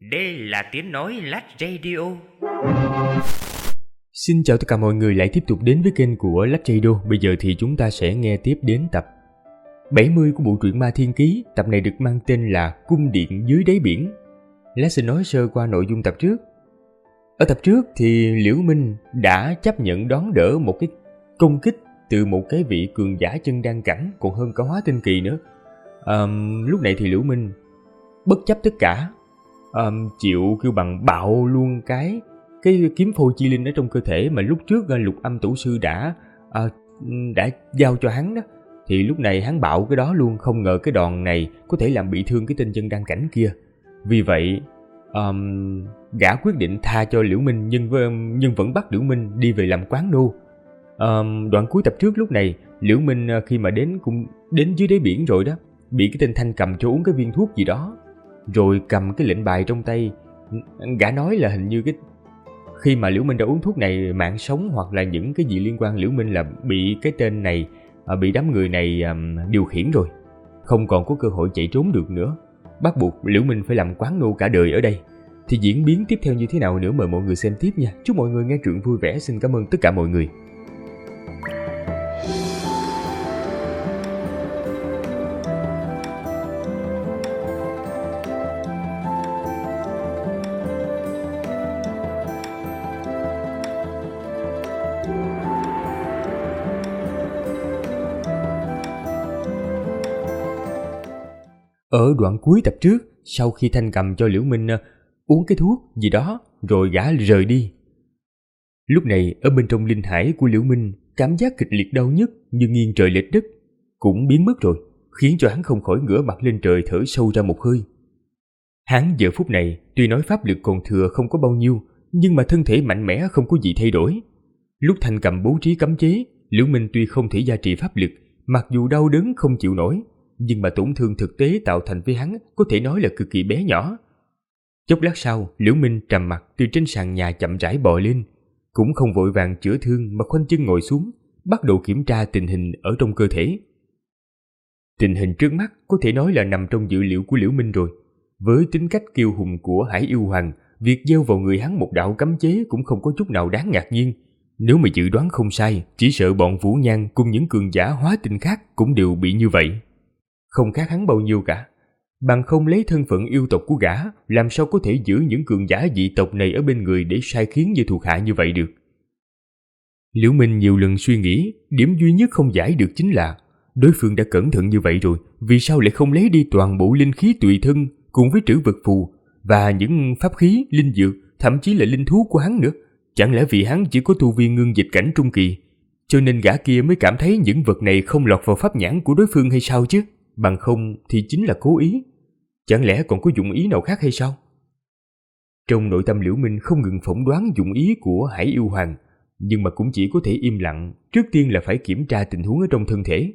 Đây là tiếng nói Lách Radio. Xin chào tất cả mọi người lại tiếp tục đến với kênh của Lách Radio. Bây giờ thì chúng ta sẽ nghe tiếp đến tập 70 của bộ truyện Ma Thiên Ký. Tập này được mang tên là Cung Điện Dưới Đáy Biển. Lát xin nói sơ qua nội dung tập trước. Ở tập trước thì Liễu Minh đã chấp nhận đón đỡ một cái công kích từ một cái vị cường giả chân đan cảnh, còn hơn cả hóa tinh kỳ nữa. Lúc này thì Liễu Minh bất chấp tất cả, chịu kêu bằng bạo luôn cái kiếm phôi chi linh ở trong cơ thể mà lúc trước Lục Âm Tổ sư đã giao cho hắn đó. Thì lúc này hắn bạo cái đó luôn, không ngờ cái đòn này có thể làm bị thương cái tên chân đan cảnh kia. Vì vậy gã quyết định tha cho Liễu Minh, nhưng vẫn bắt Liễu Minh đi về làm quán nô. Đoạn cuối tập trước lúc này Liễu Minh khi mà đến dưới đáy biển rồi đó, bị cái tên Thanh cầm cho uống cái viên thuốc gì đó, rồi cầm cái lệnh bài trong tay. Gã nói là hình như khi mà Liễu Minh đã uống thuốc này, mạng sống hoặc là những cái gì liên quan Liễu Minh là bị cái tên này, bị đám người này điều khiển rồi, không còn có cơ hội chạy trốn được nữa, bắt buộc Liễu Minh phải làm quán nô cả đời ở đây. Thì diễn biến tiếp theo như thế nào nữa mời mọi người xem tiếp nha. Chúc mọi người nghe truyện vui vẻ. Xin cảm ơn tất cả mọi người. Ở đoạn cuối tập trước, sau khi Thanh cầm cho Liễu Minh uống cái thuốc gì đó rồi gã rời đi. Lúc này ở bên trong linh hải của Liễu Minh, cảm giác kịch liệt đau nhức như nghiêng trời lệch đất cũng biến mất rồi, khiến cho hắn không khỏi ngửa mặt lên trời thở sâu ra một hơi. Hắn giờ phút này tuy nói pháp lực còn thừa không có bao nhiêu, nhưng mà thân thể mạnh mẽ không có gì thay đổi. Lúc Thanh cầm bố trí cấm chế, Liễu Minh tuy không thể gia trì pháp lực, mặc dù đau đớn không chịu nổi, nhưng mà tổn thương thực tế tạo thành với hắn có thể nói là cực kỳ bé nhỏ. Chốc lát sau, Liễu Minh trầm mặc từ trên sàn nhà chậm rãi bò lên, cũng không vội vàng chữa thương mà khoanh chân ngồi xuống, bắt đầu kiểm tra tình hình ở trong cơ thể. Tình hình trước mắt có thể nói là nằm trong dự liệu của Liễu Minh rồi. Với tính cách kiêu hùng của Hải Yêu Hoàng, việc gieo vào người hắn một đạo cấm chế cũng không có chút nào đáng ngạc nhiên. Nếu mà dự đoán không sai, chỉ sợ bọn Vũ Nhan cùng những cường giả hóa tinh khác cũng đều bị như vậy. Không khác hắn bao nhiêu cả. Bằng không lấy thân phận yêu tộc của gã, làm sao có thể giữ những cường giả dị tộc này ở bên người để sai khiến như thuộc hạ như vậy được. Liễu Minh nhiều lần suy nghĩ, điểm duy nhất không giải được chính là đối phương đã cẩn thận như vậy rồi, vì sao lại không lấy đi toàn bộ linh khí tùy thân cùng với trữ vật phù và những pháp khí, linh dược, thậm chí là linh thú của hắn nữa. Chẳng lẽ vì hắn chỉ có tu vi ngưng dịch cảnh trung kỳ, cho nên gã kia mới cảm thấy những vật này không lọt vào pháp nhãn của đối phương hay sao chứ? Bằng không thì chính là cố ý. Chẳng lẽ còn có dụng ý nào khác hay sao? Trong nội tâm Liễu Minh không ngừng phỏng đoán dụng ý của Hải Yêu Hoàng, nhưng mà cũng chỉ có thể im lặng, trước tiên là phải kiểm tra tình huống ở trong thân thể.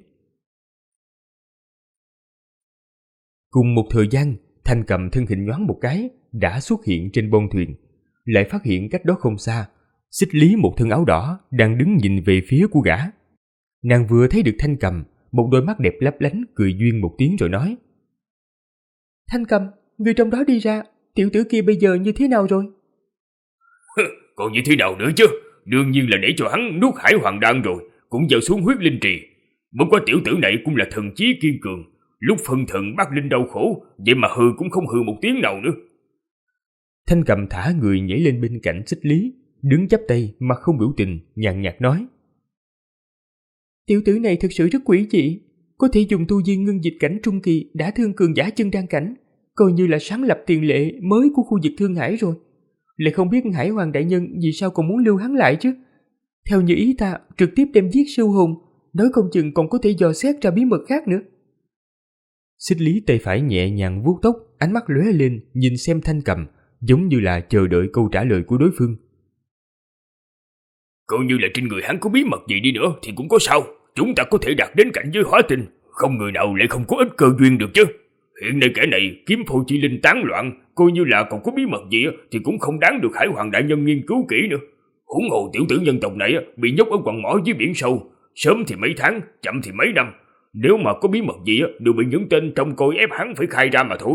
Cùng một thời gian, Thanh cầm thân hình nhoáng một cái đã xuất hiện trên bông thuyền, lại phát hiện cách đó không xa, Xích Lý một thân áo đỏ đang đứng nhìn về phía của gã. Nàng vừa thấy được Thanh cầm, một đôi mắt đẹp lấp lánh cười duyên một tiếng rồi nói: Thanh cầm, người trong đó đi ra, tiểu tử kia bây giờ như thế nào rồi? Còn như thế nào nữa chứ? Đương nhiên là để cho hắn nuốt Hải Hoàng đan rồi, cũng gieo xuống huyết linh trì. Bất quá tiểu tử này cũng là thần chí kiên cường, lúc phân thần bắt linh đau khổ, vậy mà hừ cũng không hừ một tiếng nào nữa. Thanh cầm thả người nhảy lên bên cạnh Xích Lý, đứng chắp tay mà không biểu tình, nhàn nhạt nói: Tiểu tử này thực sự rất quỷ dị, có thể dùng tu vi ngưng dịch cảnh trung kỳ đã thương cường giả chân đan cảnh, coi như là sáng lập tiền lệ mới của khu vực Thương Hải rồi. Lại không biết Hải Hoàng đại nhân vì sao còn muốn lưu hắn lại chứ? Theo như ý ta, trực tiếp đem giết siêu hồn, nói không chừng còn có thể dò xét ra bí mật khác nữa. Xích Lý tay phải nhẹ nhàng vuốt tóc, ánh mắt lóe lên nhìn xem Thanh cầm, giống như là chờ đợi câu trả lời của đối phương. Coi như là trên người hắn có bí mật gì đi nữa thì cũng có sao, chúng ta có thể đạt đến cảnh giới hóa tinh, không người nào lại không có ít cơ duyên được chứ. Hiện nay kẻ này kiếm phôi chi linh tán loạn, coi như là còn có bí mật gì thì cũng không đáng được Hải Hoàng đại nhân nghiên cứu kỹ nữa. Huống hồ tiểu tử nhân tộc này bị nhốt ở quặng mỏ dưới biển sâu, sớm thì mấy tháng, chậm thì mấy năm. Nếu mà có bí mật gì đều bị những tên trông coi ép hắn phải khai ra mà thôi.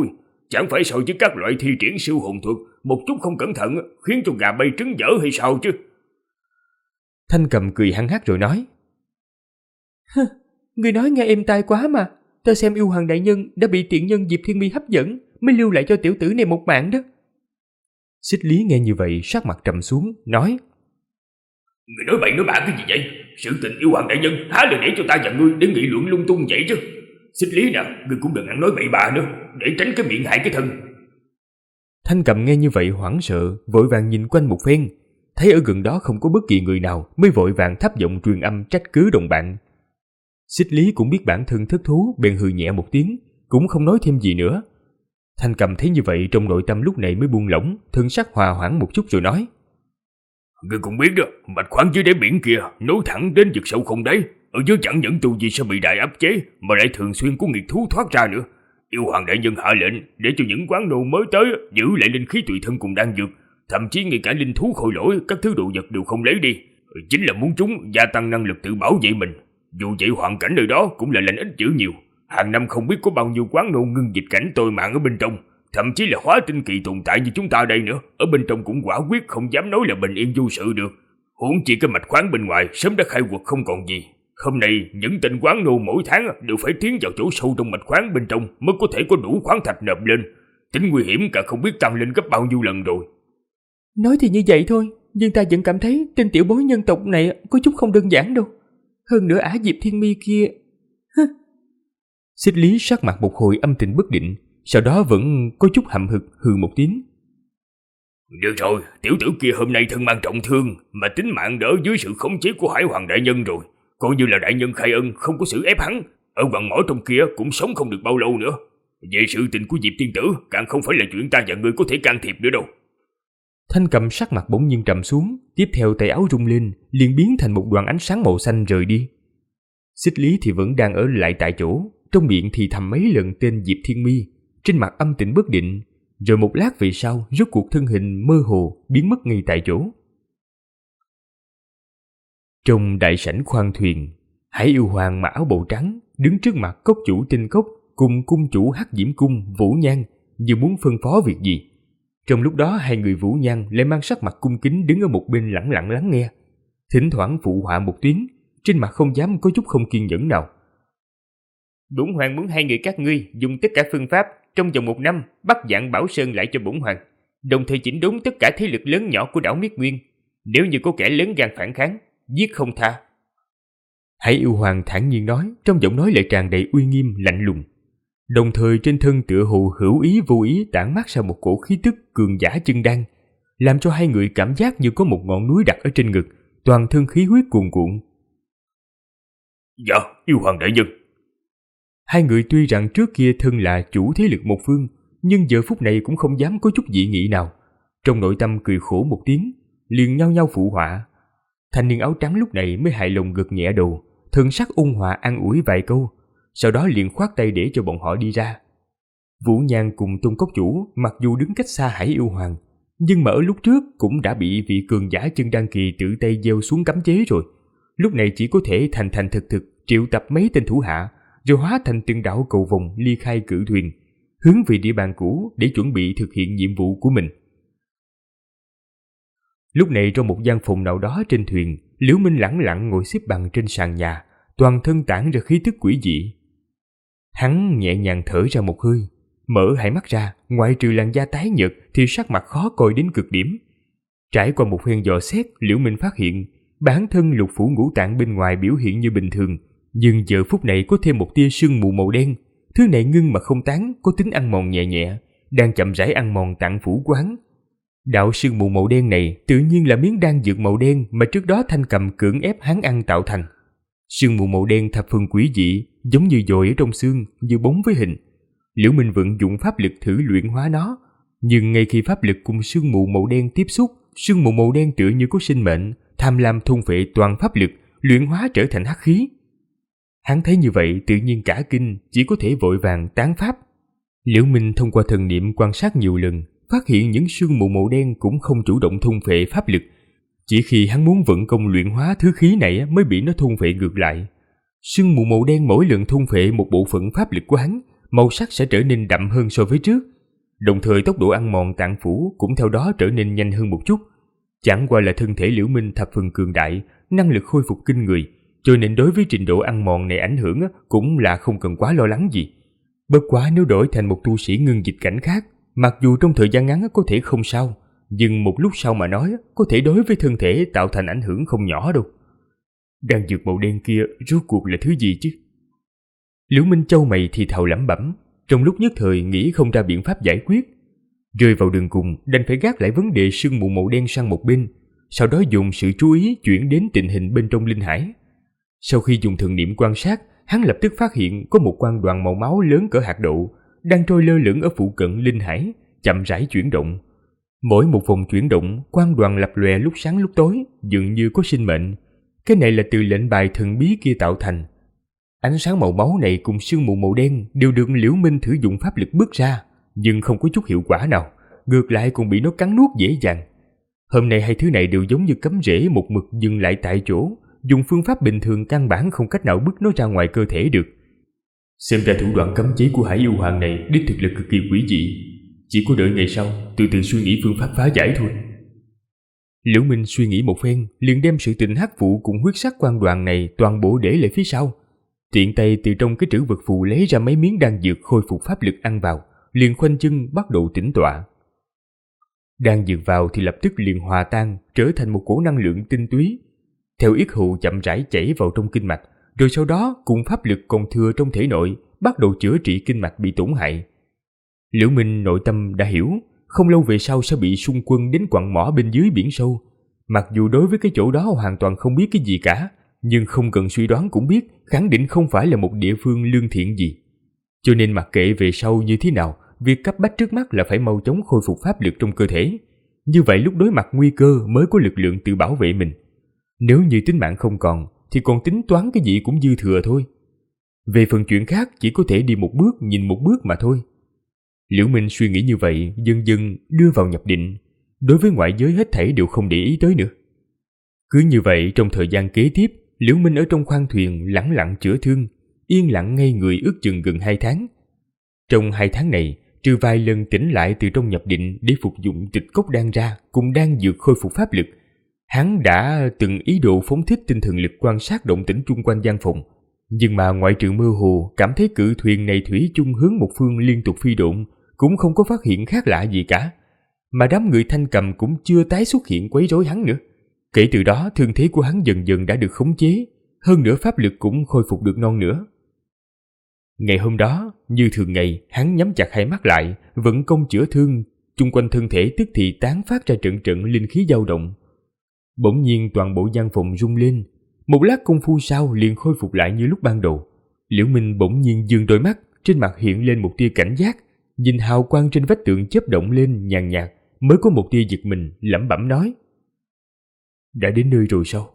Chẳng phải so với các loại thi triển siêu hồn thuật, một chút không cẩn thận khiến cho gà bay trứng dở hay sao chứ? Thanh Cầm cười hăng hắc rồi nói. Người nói nghe êm tai quá mà. Ta xem yêu hoàng đại nhân đã bị tiện nhân Diệp Thiên Mi hấp dẫn, mới lưu lại cho tiểu tử này một mạng đó. Xích Lý nghe như vậy sắc mặt trầm xuống, nói. Người nói bậy nói bạ cái gì vậy? Sự tình yêu hoàng đại nhân há là để cho ta và ngươi để nghị luận lung tung vậy chứ? Xích Lý nè, ngươi cũng đừng ăn nói bậy bạ nữa, để tránh cái miệng hại cái thân. Thanh Cầm nghe như vậy hoảng sợ, vội vàng nhìn quanh một phen, thấy ở gần đó không có bất kỳ người nào, mới vội vàng thấp giọng truyền âm trách cứ đồng bạn. Xích Lý cũng biết bản thân thất thú, bèn hừ nhẹ một tiếng, cũng không nói thêm gì nữa. Thanh Cầm thấy như vậy trong nội tâm lúc này mới buông lỏng, thân sắc hòa hoãn một chút rồi nói. Ngươi cũng biết đó, mạch khoáng dưới đáy biển kia nối thẳng đến vực sâu không đáy, ở dưới chẳng những tu vi sẽ bị đại áp chế mà lại thường xuyên có nghiệt thú thoát ra nữa. Yêu hoàng đại nhân hạ lệnh để cho những quán nô mới tới giữ lại linh khí tùy thân cùng đan dược, thậm chí ngay cả linh thú khôi lỗi các thứ đồ vật đều không lấy đi, chính là muốn chúng gia tăng năng lực tự bảo vệ mình. Dù vậy hoàn cảnh nơi đó cũng là lành ít dữ nhiều, hàng năm không biết có bao nhiêu quán nô ngưng dịch cảnh tồi mạng ở bên trong, thậm chí là hóa tinh kỳ tồn tại như chúng ta đây nữa, ở bên trong cũng quả quyết không dám nói là bình yên vô sự được. Huống chi cái mạch khoáng bên ngoài sớm đã khai quật không còn gì. Hôm nay những tên quán nô mỗi tháng đều phải tiến vào chỗ sâu trong mạch khoáng bên trong mới có thể có đủ khoáng thạch nộp lên. Tính nguy hiểm cả không biết tăng lên gấp bao nhiêu lần rồi. Nói thì như vậy thôi, nhưng ta vẫn cảm thấy tên tiểu bối nhân tộc này có chút không đơn giản đâu. Hơn nữa ả Diệp Thiên Mi kia. Xích Lý sắc mặt một hồi âm tình bất định, sau đó vẫn có chút hậm hực hừ một tiếng. Được rồi, tiểu tử kia hôm nay thân mang trọng thương mà tính mạng đỡ dưới sự khống chế của Hải Hoàng đại nhân rồi, coi như là đại nhân khai ân không có xử ép hắn, ở quặng mỏ trong kia cũng sống không được bao lâu nữa. Về sự tình của Diệp tiên tử càng không phải là chuyện ta và ngươi có thể can thiệp nữa đâu. Thanh Cầm sắc mặt bỗng nhiên trầm xuống, tiếp theo tay áo rung lên, liền biến thành một đoàn ánh sáng màu xanh rời đi. Xích Lý thì vẫn đang ở lại tại chỗ, trong miệng thì thầm mấy lần tên Diệp Thiên Mi, trên mặt âm tĩnh bất định, rồi một lát về sau rốt cuộc thân hình mơ hồ biến mất ngay tại chỗ. Trong đại sảnh khoang thuyền, Hải Yêu Hoàng mặc áo bào trắng đứng trước mặt cốc chủ Tinh Cốc cùng cung chủ Hắc Diễm Cung Vũ Nhan, như muốn phân phó việc gì. Trong lúc đó hai người Vũ Nhan lại mang sắc mặt cung kính đứng ở một bên lẳng lặng lắng nghe, thỉnh thoảng phụ họa một tiếng, trên mặt không dám có chút không kiên nhẫn nào. Bổn hoàng muốn hai người các ngươi dùng tất cả phương pháp trong vòng 1 năm bắt Vạn Bảo Sơn lại cho bổn hoàng, đồng thời chỉnh đốn tất cả thế lực lớn nhỏ của đảo Miết Nguyên. Nếu như có kẻ lớn gan phản kháng, giết không tha. Hải Yêu Hoàng thản nhiên nói, trong giọng nói lại tràn đầy uy nghiêm lạnh lùng. Đồng thời trên thân tựa hồ hữu ý vô ý tản mát ra một cổ khí tức cường giả chân đan, làm cho hai người cảm giác như có một ngọn núi đặt ở trên ngực, toàn thân khí huyết cuồn cuộn. Dạ, Yêu Hoàng đại nhân. Hai người tuy rằng trước kia thân là chủ thế lực một phương, nhưng giờ phút này cũng không dám có chút dị nghị nào. Trong nội tâm cười khổ một tiếng, liền nhau nhau phụ họa. Thanh niên áo trắng lúc này mới hài lòng gật nhẹ đầu, thần sắc ôn hòa an ủi vài câu, sau đó liền khoát tay để cho bọn họ đi ra. Vũ Nhan cùng Tôn Cốc chủ mặc dù đứng cách xa Hải Yêu Hoàng, nhưng mà ở lúc trước cũng đã bị vị cường giả chân đan kỳ tự tay gieo xuống cấm chế rồi. Lúc này chỉ có thể thành thành thực thực triệu tập mấy tên thủ hạ, rồi hóa thành từng đạo cầu vồng ly khai cự thuyền, hướng về địa bàn cũ để chuẩn bị thực hiện nhiệm vụ của mình. Lúc này trong một gian phòng nào đó trên thuyền, Liễu Minh lẳng lặng ngồi xếp bằng trên sàn nhà, toàn thân tản ra khí tức quỷ dị. Hắn nhẹ nhàng thở ra một hơi, mở hai mắt ra, ngoại trừ làn da tái nhợt thì sắc mặt khó coi đến cực điểm. Trải qua một phen dò xét, Liễu Minh phát hiện bản thân lục phủ ngũ tạng bên ngoài biểu hiện như bình thường, nhưng giờ phút này có thêm một tia sương mù màu đen. Thứ này ngưng mà không tán, có tính ăn mòn nhẹ nhẹ, đang chậm rãi ăn mòn tạng phủ của hắn. Đạo sương mù màu đen này tự nhiên là miếng đan dược màu đen mà trước đó Thanh Cầm cưỡng ép hắn ăn tạo thành. Sương mù màu đen thập phần quỷ dị, giống như dội ở trong xương, như bóng với hình. Liễu Minh vận dụng pháp lực thử luyện hóa nó, nhưng ngay khi pháp lực cùng sương mù màu đen tiếp xúc, sương mù màu đen tựa như có sinh mệnh, tham lam thôn phệ toàn pháp lực, luyện hóa trở thành hắc khí. Hắn thấy như vậy tự nhiên cả kinh, chỉ có thể vội vàng tán pháp. Liễu Minh thông qua thần niệm quan sát nhiều lần, phát hiện những sương mù màu đen cũng không chủ động thôn phệ pháp lực. Chỉ khi hắn muốn vận công luyện hóa thứ khí này mới bị nó thôn phệ ngược lại. Sương mù màu đen mỗi lần thôn phệ một bộ phận pháp lực của hắn, màu sắc sẽ trở nên đậm hơn so với trước. đồng thời tốc độ ăn mòn tạng phủ cũng theo đó trở nên nhanh hơn một chút. Chẳng qua là thân thể Liễu Minh thập phần cường đại, năng lực khôi phục kinh người, cho nên đối với trình độ ăn mòn này ảnh hưởng cũng là không cần quá lo lắng gì. Bất quá nếu đổi thành một tu sĩ ngưng dịch cảnh khác, mặc dù trong thời gian ngắn có thể không sao, nhưng một lúc sau mà nói có thể đối với thân thể tạo thành ảnh hưởng không nhỏ đâu. Đan dược màu đen kia rốt cuộc là thứ gì chứ? Liễu Minh chau mày thì thào lẩm bẩm, trong lúc nhất thời nghĩ không ra biện pháp giải quyết. Rơi vào đường cùng, đành phải gác lại vấn đề sương mù màu đen sang một bên, sau đó dùng sự chú ý chuyển đến tình hình bên trong linh hải. Sau khi dùng thần niệm quan sát, hắn lập tức phát hiện có một quang đoàn màu máu lớn cỡ hạt đậu đang trôi lơ lửng ở phụ cận linh hải, chậm rãi chuyển động. Mỗi một vòng chuyển động, quang đoàn lập lòe lúc sáng lúc tối, dường như có sinh mệnh. Cái này là từ lệnh bài thần bí kia tạo thành. Ánh sáng màu máu này cùng sương mù màu đen đều được Liễu Minh thử dụng pháp lực bước ra, nhưng không có chút hiệu quả nào, ngược lại còn bị nó cắn nuốt dễ dàng. Hôm nay hai thứ này đều giống như cắm rễ một mực dừng lại tại chỗ, dùng phương pháp bình thường căn bản không cách nào bứt nó ra ngoài cơ thể được. Xem ra thủ đoạn cấm chế của Hải Yêu Hoàng này đích thực là cực kỳ quỷ dị, chỉ có đợi ngày sau từ từ suy nghĩ phương pháp phá giải thôi. Liễu Minh suy nghĩ một phen, liền đem sự tình hắc vụ cùng huyết sắc quang đoàn này toàn bộ để lại phía sau. Tiện tay từ trong cái trữ vật phù lấy ra mấy miếng đan dược khôi phục pháp lực ăn vào, liền khoanh chân bắt đầu tĩnh tọa. Đan dược vào thì lập tức liền hòa tan, trở thành một cổ năng lượng tinh túy, theo yết hầu chậm rãi chảy vào trong kinh mạch, rồi sau đó cùng pháp lực còn thừa trong thể nội bắt đầu chữa trị kinh mạch bị tổn hại. Liễu Minh nội tâm đã hiểu, không lâu về sau sẽ bị xung quân đến quặng mỏ bên dưới biển sâu. Mặc dù đối với cái chỗ đó hoàn toàn không biết cái gì cả, nhưng không cần suy đoán cũng biết khẳng định không phải là một địa phương lương thiện gì. Cho nên mặc kệ về sau như thế nào, việc cấp bách trước mắt là phải mau chóng khôi phục pháp lực trong cơ thể. Như vậy lúc đối mặt nguy cơ mới có lực lượng tự bảo vệ mình. Nếu như tính mạng không còn, thì còn tính toán cái gì cũng dư thừa thôi. Về phần chuyện khác chỉ có thể đi một bước nhìn một bước mà thôi. Liễu Minh suy nghĩ như vậy, dần dần đưa vào nhập định. Đối với ngoại giới hết thảy đều không để ý tới nữa. Cứ như vậy trong thời gian kế tiếp, Liễu Minh ở trong khoang thuyền lẳng lặng chữa thương, yên lặng ngây người ước chừng gần 2 tháng. Trong 2 tháng này, trừ vài lần tỉnh lại từ trong nhập định để phục dụng tịch cốc đan ra cùng đan dược khôi phục pháp lực, hắn đã từng ý đồ phóng thích tinh thần lực quan sát động tĩnh chung quanh gian phòng. Nhưng mà ngoại trừ mơ hồ cảm thấy cự thuyền này thủy chung hướng một phương liên tục phi độn, cũng không có phát hiện khác lạ gì cả. Mà đám người Thanh Cầm cũng chưa tái xuất hiện quấy rối hắn nữa. Kể từ đó thương thế của hắn dần dần đã được khống chế, hơn nữa pháp lực cũng khôi phục được non nữa. Ngày hôm đó, như thường ngày, hắn nhắm chặt hai mắt lại, vận công chữa thương, chung quanh thân thể tức thì tán phát ra trận trận linh khí dao động. Bỗng nhiên toàn bộ gian phòng rung lên, một lát công phu sau liền khôi phục lại như lúc ban đầu. Liễu Minh bỗng nhiên dương đôi mắt, trên mặt hiện lên một tia cảnh giác, nhìn hào quang trên vách tường chớp động lên nhàn nhạt, mới có một tia giật mình, lẩm bẩm nói: đã đến nơi rồi sao?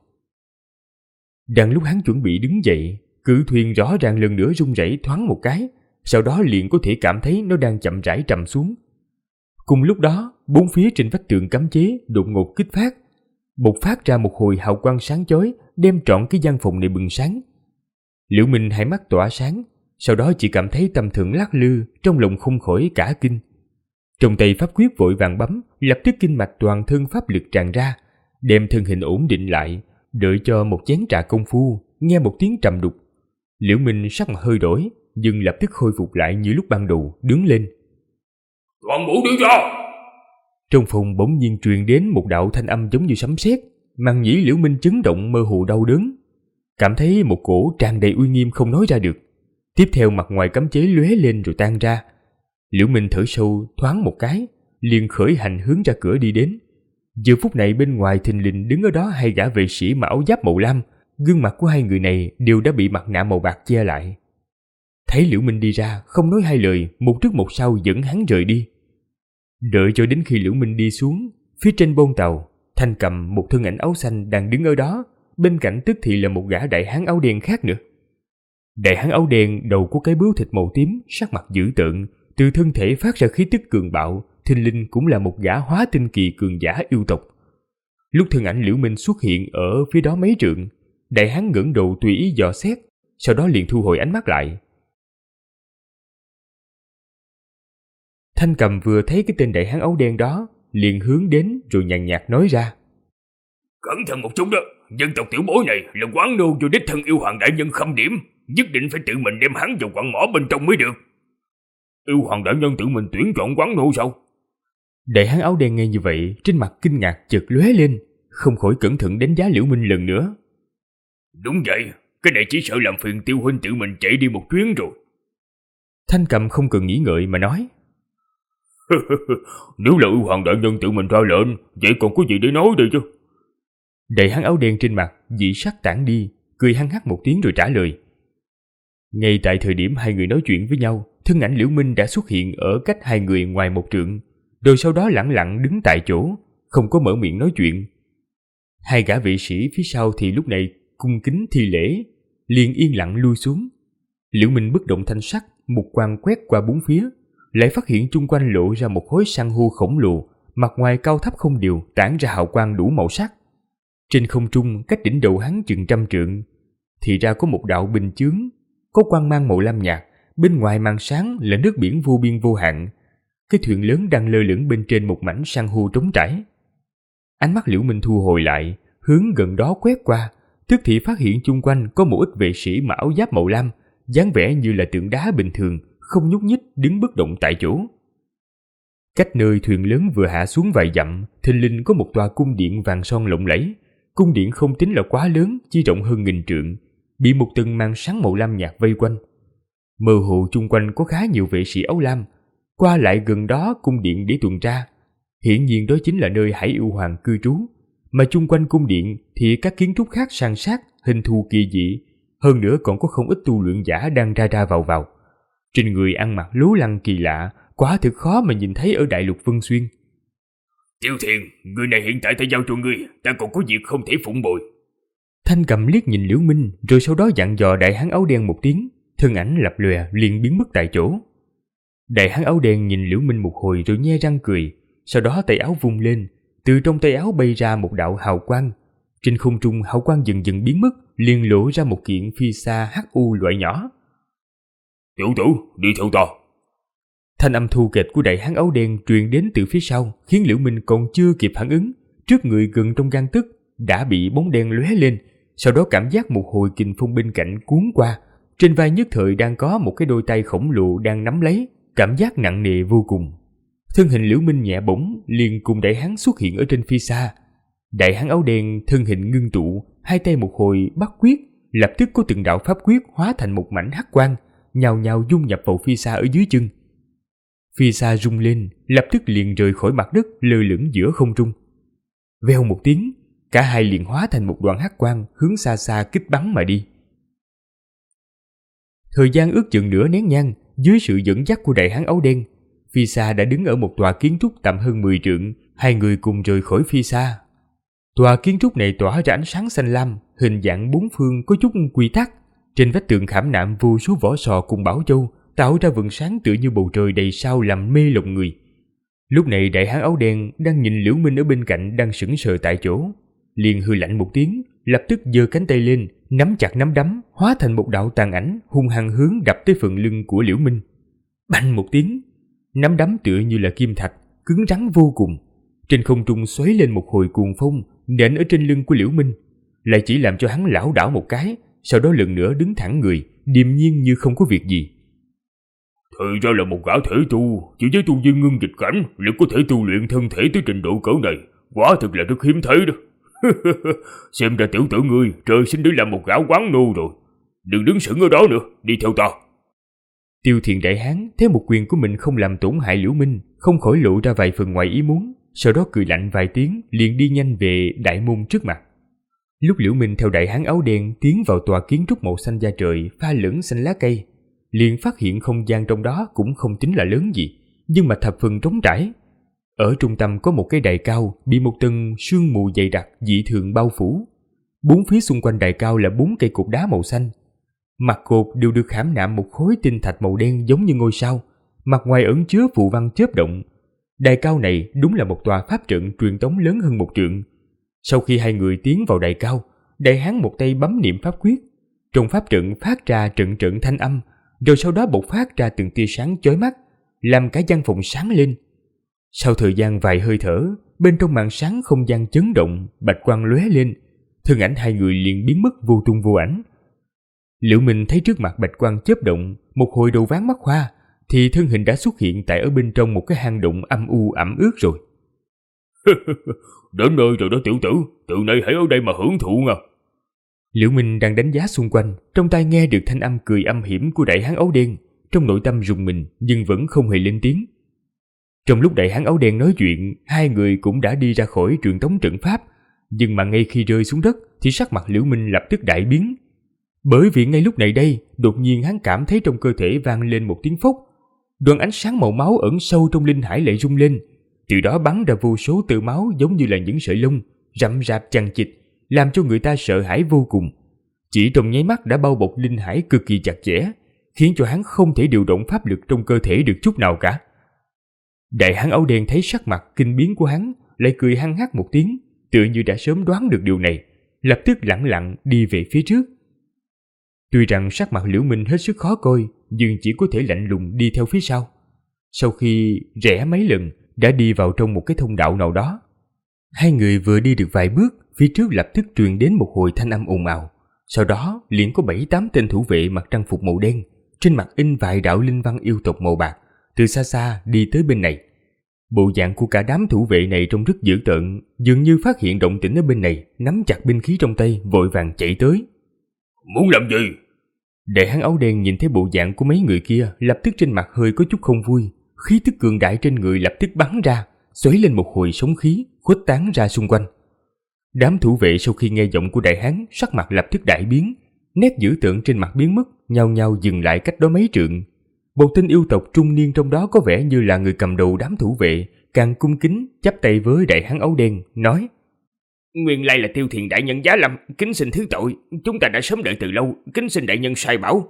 Đang lúc hắn chuẩn bị đứng dậy, cự thuyền rõ ràng lần nữa rung rẩy thoáng một cái, sau đó liền có thể cảm thấy nó đang chậm rãi trầm xuống. Cùng lúc đó, bốn phía trên vách tường cấm chế đột ngột kích phát, bộc phát ra một hồi hào quang sáng chói, đem trọn cái gian phòng này bừng sáng. Liễu Minh hai mắt tỏa sáng, sau đó chỉ cảm thấy tâm thần lắc lư, trong lòng không khỏi cả kinh. Trong tay pháp quyết vội vàng bấm, lập tức kinh mạch toàn thân pháp lực tràn ra, đem thân hình ổn định lại, đợi cho một chén trà công phu, nghe một tiếng trầm đục. Liễu Minh sắc mặt hơi đổi, nhưng lập tức khôi phục lại như lúc ban đầu, đứng lên. Toàn bộ đứng ra! Trong phòng bỗng nhiên truyền đến một đạo thanh âm giống như sấm sét, màng nhĩ Liễu Minh chấn động mơ hồ đau đớn, cảm thấy một cổ tràn đầy uy nghiêm không nói ra được. Tiếp theo mặt ngoài cấm chế lóe lên rồi tan ra. Liễu Minh thở sâu thoáng một cái, liền khởi hành hướng ra cửa đi đến. Giờ phút này bên ngoài thình lình đứng ở đó hai gã vệ sĩ mặc áo giáp màu lam, gương mặt của hai người này đều đã bị mặt nạ màu bạc che lại. Thấy Liễu Minh đi ra, không nói hai lời, một trước một sau dẫn hắn rời đi. Đợi cho đến khi Liễu Minh đi xuống, phía trên bông tàu, Thanh Cầm một thân ảnh áo xanh đang đứng ở đó, bên cạnh tức thì là một gã đại hán áo đen khác nữa. Đại hán áo đen đầu có cái bướu thịt màu tím, sắc mặt dữ tợn, từ thân thể phát ra khí tức cường bạo, thình lình cũng là một gã hóa tinh kỳ cường giả yêu tộc. Lúc thân ảnh Liễu Minh xuất hiện ở phía đó mấy trượng, đại hán ngẩng đầu tùy ý dò xét, sau đó liền thu hồi ánh mắt lại. Thanh Cầm vừa thấy cái tên đại hán áo đen đó, liền hướng đến rồi nhàn nhạt nói ra. Cẩn thận một chút đó, dân tộc tiểu bối này là quán nô do đích thân yêu hoàng đại nhân khâm điểm, nhất định phải tự mình đem hắn vào quặng mỏ bên trong mới được. Yêu hoàng đại nhân tự mình tuyển chọn quán nô sao? Đại hán áo đen nghe như vậy, trên mặt kinh ngạc chợt lóe lên, không khỏi cẩn thận đánh giá Liễu Minh lần nữa. Đúng vậy, cái này chỉ sợ làm phiền Tiêu huynh tự mình chạy đi một chuyến rồi. Thanh Cầm không cần nghĩ ngợi mà nói. Nếu là yêu hoàng đại nhân tự mình ra lệnh, vậy còn có gì để nói đây chứ? Đại hán áo đen trên mặt dị sắc tản đi, cười hăng hắc một tiếng rồi trả lời. Ngay tại thời điểm hai người nói chuyện với nhau, thân ảnh Liễu Minh đã xuất hiện ở cách hai người ngoài một trượng, rồi sau đó lẳng lặng đứng tại chỗ, không có mở miệng nói chuyện. Hai gã vệ sĩ phía sau thì lúc này cung kính thi lễ, liền yên lặng lui xuống. Liễu Minh bất động thanh sắc, mục quang quét qua bốn phía, lại phát hiện chung quanh lộ ra một khối san hô khổng lồ, mặt ngoài cao thấp không đều, tản ra hào quang đủ màu sắc. Trên không trung, cách đỉnh đầu hắn chừng 100 trượng, thì ra có một đạo bình chướng, có quang mang màu lam nhạt, bên ngoài màn sáng là nước biển vô biên vô hạn. Cái thuyền lớn đang lơ lửng bên trên một mảnh san hô trống trải. Ánh mắt Liễu Minh thu hồi lại, hướng gần đó quét qua, tức thì phát hiện chung quanh có một ít vệ sĩ mặc áo giáp màu lam, dáng vẻ như là tượng đá bình thường, không nhúc nhích, đứng bất động tại chỗ. Cách nơi thuyền lớn vừa hạ xuống vài dặm, thình lình có một tòa cung điện vàng son lộng lẫy. Cung điện không tính là quá lớn, chỉ rộng hơn 1000 trượng, bị một tầng màn sáng màu lam nhạt vây quanh. Mơ hồ chung quanh có khá nhiều vệ sĩ áo lam, qua lại gần đó cung điện để tuần tra. Hiển nhiên đó chính là nơi Hải Yêu Hoàng cư trú, mà chung quanh cung điện thì các kiến trúc khác san sát, hình thù kỳ dị, hơn nữa còn có không ít tu luyện giả đang ra ra vào vào. Trên người ăn mặc lố lăng kỳ lạ, quả thực khó mà nhìn thấy ở đại lục Vân Xuyên. Tiêu Thiền, người này hiện tại ta giao cho ngươi, ta còn có việc không thể phụng bồi. Thanh Cầm liếc nhìn Liễu Minh, rồi sau đó dặn dò đại hán áo đen một tiếng, thân ảnh lập lòe liền biến mất tại chỗ. Đại hán áo đen nhìn Liễu Minh một hồi rồi nhe răng cười, sau đó tay áo vung lên, từ trong tay áo bay ra một đạo hào quang. Trên không trung hào quang dần dần biến mất, liền lộ ra một kiện phi sa HU loại nhỏ. Tiểu tử, đi theo ta. Thanh âm thu kịch của đại hán áo đen truyền đến từ phía sau, khiến Liễu Minh còn chưa kịp phản ứng, trước người gần trong gang tấc đã bị bóng đen lóe lên, sau đó cảm giác một hồi kình phong bên cạnh cuốn qua, trên vai nhất thời đang có một cái đôi tay khổng lồ đang nắm lấy, cảm giác nặng nề vô cùng. Thân hình Liễu Minh nhẹ bổng liền cùng đại hán xuất hiện ở trên phi xa. Đại hán áo đen thân hình ngưng tụ, hai tay một hồi bắt quyết, lập tức có từng đạo pháp quyết hóa thành một mảnh hắc quang, nhào nhào dung nhập vào phi xa ở dưới chân. Phi xa rung lên, lập tức liền rời khỏi mặt đất, lơ lửng giữa không trung. Vèo một tiếng, cả hai liền hóa thành một đoàn hắc quang hướng xa xa kích bắn mà đi. Thời gian ước chừng nửa nén nhang, dưới sự dẫn dắt của đại hán áo đen, phi xa đã đứng ở một tòa kiến trúc tầm hơn 10 trượng, hai người cùng rời khỏi phi xa. Tòa kiến trúc này tỏa ra ánh sáng xanh lam, hình dạng bốn phương có chút quy tắc, trên vách tường khảm nạm vô số vỏ sò cùng bảo châu, tạo ra vầng sáng tựa như bầu trời đầy sao làm mê lòng người. Lúc này đại hán áo đen đang nhìn Liễu Minh ở bên cạnh đang sững sờ tại chỗ, liền hừ lạnh một tiếng, lập tức giơ cánh tay lên, nắm chặt nắm đấm, hóa thành một đạo tàn ảnh hung hăng hướng đập tới phần lưng của Liễu Minh. Bành một tiếng, nắm đấm tựa như là kim thạch, cứng rắn vô cùng. Trên không trung xoáy lên một hồi cuồng phong, nện ở trên lưng của Liễu Minh, lại chỉ làm cho hắn lảo đảo một cái, sau đó lần nữa đứng thẳng người, điềm nhiên như không có việc gì. Thì ra là một gã thể tu, chỉ với tu vi ngưng dịch cảnh lại có thể tu luyện thân thể tới trình độ cỡ này, quả thực là rất hiếm thấy đó. Xem ra tiểu tử ngươi trời sinh để làm một gã quán nô rồi. Đừng đứng sững ở đó nữa, đi theo ta. Tiêu Thiền đại hán thấy một quyền của mình không làm tổn hại Liễu Minh, không khỏi lộ ra vài phần ngoài ý muốn, sau đó cười lạnh vài tiếng, liền đi nhanh về đại môn trước mặt. Lúc Liễu Minh theo đại hán áo đen tiến vào tòa kiến trúc màu xanh da trời pha lẫn xanh lá cây, liền phát hiện không gian trong đó cũng không tính là lớn gì, nhưng mà thập phần trống trải. Ở trung tâm có một cái đài cao bị một tầng sương mù dày đặc dị thường bao phủ. Bốn phía xung quanh đài cao là 4 cây cột đá màu xanh. Mặt cột đều được khảm nạm một khối tinh thạch màu đen giống như ngôi sao, mặt ngoài ẩn chứa phù văn chớp động. Đài cao này đúng là một tòa pháp trận truyền tống lớn hơn 1 trượng. Sau khi hai người tiến vào đài cao, đại hán một tay bấm niệm pháp quyết, trong pháp trận phát ra trận trận thanh âm, rồi sau đó bộc phát ra từng tia sáng chói mắt, làm cả gian phòng sáng lên. Sau thời gian vài hơi thở, bên trong màn sáng không gian chấn động, bạch quang lóe lên, thân ảnh hai người liền biến mất vô tung vô ảnh. Liễu Minh thấy trước mặt bạch quang chớp động, một hồi đầu ván mắt hoa, thì thân hình đã xuất hiện tại ở bên trong một cái hang động âm u ẩm ướt rồi. Đến nơi rồi đó tiểu tử, từ nay hãy ở đây mà hưởng thụ nha. Liễu Minh đang đánh giá xung quanh, trong tai nghe được thanh âm cười âm hiểm của đại hán áo đen, trong nội tâm rùng mình nhưng vẫn không hề lên tiếng. Trong lúc đại hán áo đen nói chuyện, hai người cũng đã đi ra khỏi truyền tống trận pháp, nhưng mà ngay khi rơi xuống đất thì sắc mặt Liễu Minh lập tức đại biến. Bởi vì ngay lúc này đây, đột nhiên hắn cảm thấy trong cơ thể vang lên một tiếng phốc. Đoàn ánh sáng màu máu ẩn sâu trong linh hải lại rung lên, từ đó bắn ra vô số tơ máu giống như là những sợi lông, rậm rạp chằng chịt, làm cho người ta sợ hãi vô cùng. Chỉ trong nháy mắt đã bao bọc linh hải cực kỳ chặt chẽ, khiến cho hắn không thể điều động pháp lực trong cơ thể được chút nào cả. Đại hán áo đen thấy sắc mặt kinh biến của hắn, lại cười hăng hắc một tiếng, tựa như đã sớm đoán được điều này, lập tức lẳng lặng đi về phía trước. Tuy rằng sắc mặt Liễu Minh hết sức khó coi, nhưng chỉ có thể lạnh lùng đi theo phía sau. Sau khi rẽ mấy lần, đã đi vào trong một cái thông đạo nào đó. Hai người vừa đi được vài bước, phía trước lập tức truyền đến một hồi thanh âm ồn ào. Sau đó liền có 7-8 tên thủ vệ mặc trang phục màu đen, trên mặt in vài đạo linh văn yêu tộc màu bạc, từ xa xa đi tới bên này. Bộ dạng của cả đám thủ vệ này trông rất dữ tợn, dường như phát hiện động tĩnh ở bên này, nắm chặt binh khí trong tay, vội vàng chạy tới. Muốn làm gì? Đại hán áo đen nhìn thấy bộ dạng của mấy người kia, lập tức trên mặt hơi có chút không vui, khí tức cường đại trên người lập tức bắn ra, xoáy lên một hồi sóng khí, khuếch tán ra xung quanh. Đám thủ vệ sau khi nghe giọng của đại hán, sắc mặt lập tức đại biến, nét dữ tợn trên mặt biến mất, nhao nhao dừng lại cách đó mấy trượng. Một tên yêu tộc trung niên trong đó có vẻ như là người cầm đầu đám thủ vệ, càng cung kính chắp tay với đại hán áo đen, nói: Nguyên lai là Tiêu Thiền đại nhân giá lâm, kính xin thứ tội, chúng ta đã sớm đợi từ lâu, kính xin đại nhân sai bảo.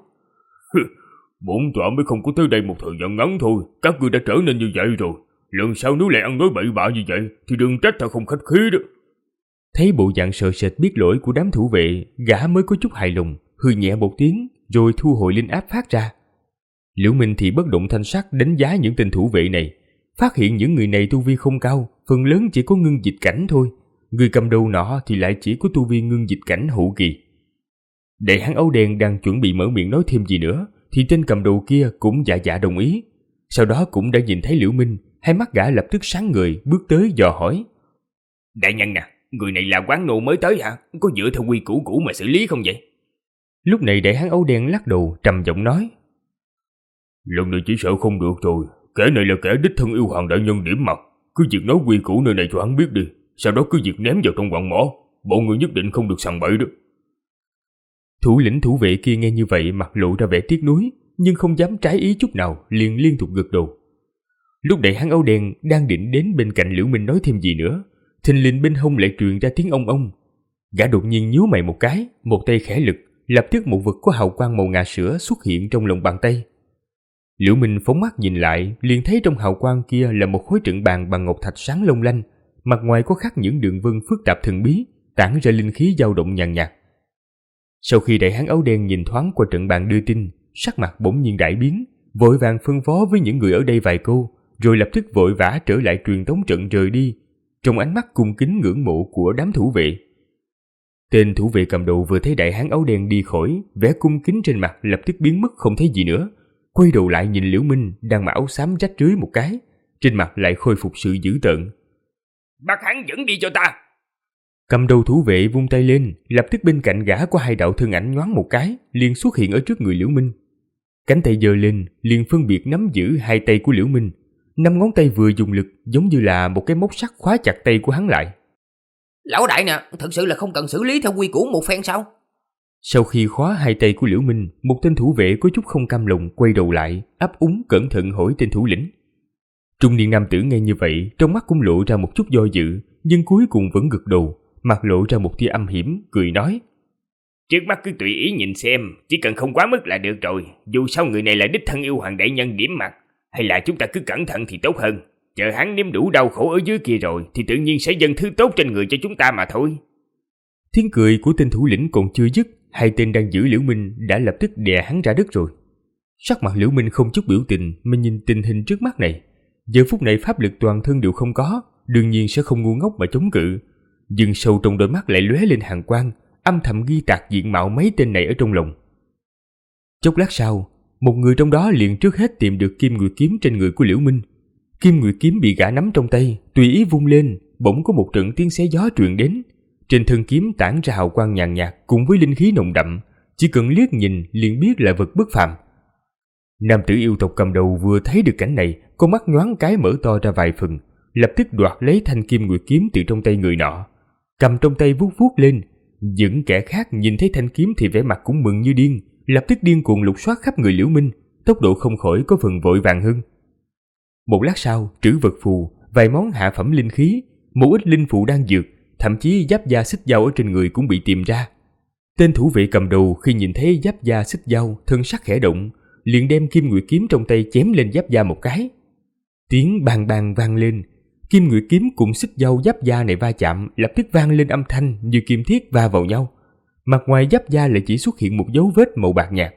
Bổn tọa mới không có tới đây một thời gian ngắn thôi, các ngươi đã trở nên như vậy rồi, lần sau nếu lại ăn nói bậy bạ như vậy thì đừng trách ta không khách khí đó. Thấy bộ dạng sợ sệt biết lỗi của đám thủ vệ, gã mới có chút hài lòng, hừ nhẹ một tiếng rồi thu hồi linh áp phát ra. Liễu Minh thì bất động thanh sắc đánh giá những tên thủ vệ này, phát hiện những người này tu vi không cao, phần lớn chỉ có ngưng dịch cảnh thôi. Người cầm đầu nọ thì lại chỉ có tu vi ngưng dịch cảnh hậu kỳ. Đại hán áo đen đang chuẩn bị mở miệng nói thêm gì nữa, thì tên cầm đầu kia cũng dạ dạ đồng ý. Sau đó cũng đã nhìn thấy Liễu Minh, hai mắt gã lập tức sáng ngời, bước tới dò hỏi: Đại nhân nè, người này là quán nô mới tới hả? Có dựa theo quy củ cũ mà xử lý không vậy? Lúc này đại hán áo đen lắc đầu trầm giọng nói: Lần này chỉ sợ không được rồi, kẻ này là kẻ đích thân yêu hoàng đại nhân điểm mặt, cứ việc nói quy củ nơi này cho hắn biết đi, sau đó cứ việc ném vào trong quặng mỏ, bọn người nhất định không được sằng bậy đó. Thủ lĩnh thủ vệ kia nghe như vậy mặt lộ ra vẻ tiếc nuối, nhưng không dám trái ý chút nào, liền liên tục gật đầu. Lúc đại hán áo đen đang định đến bên cạnh Liễu Minh nói thêm gì nữa, thình lình bên hông lại truyền ra tiếng ông ông. Gã đột nhiên nhíu mày một cái, một tay khẽ lực, lập tức một vật có hào quang màu ngà sữa xuất hiện trong lòng bàn tay. Liễu Minh phóng mắt nhìn lại, liền thấy trong hào quang kia là một khối trận bàn bằng ngọc thạch sáng long lanh, mặt ngoài có khắc những đường vân phức tạp thần bí, tản ra linh khí dao động nhàn nhạt. Sau khi đại hán áo đen nhìn thoáng qua trận bàn đưa tin, sắc mặt bỗng nhiên đại biến, vội vàng phân phó với những người ở đây vài câu, rồi lập tức vội vã trở lại truyền tống trận rời đi, trong ánh mắt cung kính ngưỡng mộ của đám thủ vệ. Tên thủ vệ cầm đầu vừa thấy đại hán áo đen đi khỏi, vẻ cung kính trên mặt lập tức biến mất không thấy gì nữa, quay đầu lại nhìn Liễu Minh đang mặc áo xám rách rưới một cái, trên mặt lại khôi phục sự dữ tợn. Bắt hắn dẫn đi cho ta. Cầm đầu thủ vệ vung tay lên, lập tức bên cạnh gã có hai đạo thân ảnh nhoáng một cái, liền xuất hiện ở trước người Liễu Minh. Cánh tay giơ lên, liền phân biệt nắm giữ hai tay của Liễu Minh, 5 ngón tay vừa dùng lực giống như là một cái móc sắt khóa chặt tay của hắn lại. Lão đại nè, thật sự là không cần xử lý theo quy củ một phen sao? Sau khi khóa hai tay của Liễu Minh, một tên thủ vệ có chút không cam lòng quay đầu lại, ấp úng cẩn thận hỏi tên thủ lĩnh. Trung niên nam tử nghe như vậy, trong mắt cũng lộ ra một chút do dự, nhưng cuối cùng vẫn gật đầu, mặt lộ ra một tia âm hiểm, cười nói: Trước mắt cứ tùy ý nhìn xem, chỉ cần không quá mức là được rồi, dù sao người này là đích thân yêu hoàng đại nhân điểm mặt, hay là chúng ta cứ cẩn thận thì tốt hơn, chờ hắn nếm đủ đau khổ ở dưới kia rồi thì tự nhiên sẽ dâng thứ tốt trên người cho chúng ta mà thôi. Tiếng cười của tên thủ lĩnh còn chưa dứt, hai tên đang giữ Liễu Minh đã lập tức đè hắn ra đất rồi. Sắc mặt Liễu Minh không chút biểu tình mà nhìn tình hình trước mắt này. Giờ phút này pháp lực toàn thân đều không có, đương nhiên sẽ không ngu ngốc mà chống cự. Nhưng sâu trong đôi mắt lại lóe lên hàn quang, âm thầm ghi tạc diện mạo mấy tên này ở trong lòng. Chốc lát sau, một người trong đó liền trước hết tìm được Kim Nguyệt kiếm trên người của Liễu Minh. Kim Nguyệt kiếm bị gã nắm trong tay, tùy ý vung lên, bỗng có một trận tiếng xé gió truyền đến. Trên thân kiếm tản ra hào quang nhàn nhạt cùng với linh khí nồng đậm, chỉ cần liếc nhìn liền biết là vật bất phàm. Nam tử yêu tộc cầm đầu vừa thấy được cảnh này, con mắt nhoáng cái mở to ra vài phần, lập tức đoạt lấy thanh Kim Nguyệt kiếm từ trong tay người nọ, cầm trong tay vuốt vuốt lên. Những kẻ khác nhìn thấy thanh kiếm thì vẻ mặt cũng mừng như điên, lập tức điên cuồng lục soát khắp người Liễu Minh, tốc độ không khỏi có phần vội vàng hơn. Một lát sau, trữ vật phù, vài món hạ phẩm linh khí, một ít linh phụ đan dược, thậm chí giáp da xích dao ở trên người cũng bị tìm ra. Tên thủ vệ cầm đầu khi nhìn thấy giáp da xích dao, thân sắc khẽ động, liền đem Kim Nguyệt kiếm trong tay chém lên giáp da một cái. Tiếng bang bang vang lên, Kim Nguyệt kiếm cùng xích dao giáp da này va chạm, lập tức vang lên âm thanh như kim thiết va vào nhau. Mặt ngoài giáp da lại chỉ xuất hiện một dấu vết màu bạc nhạt.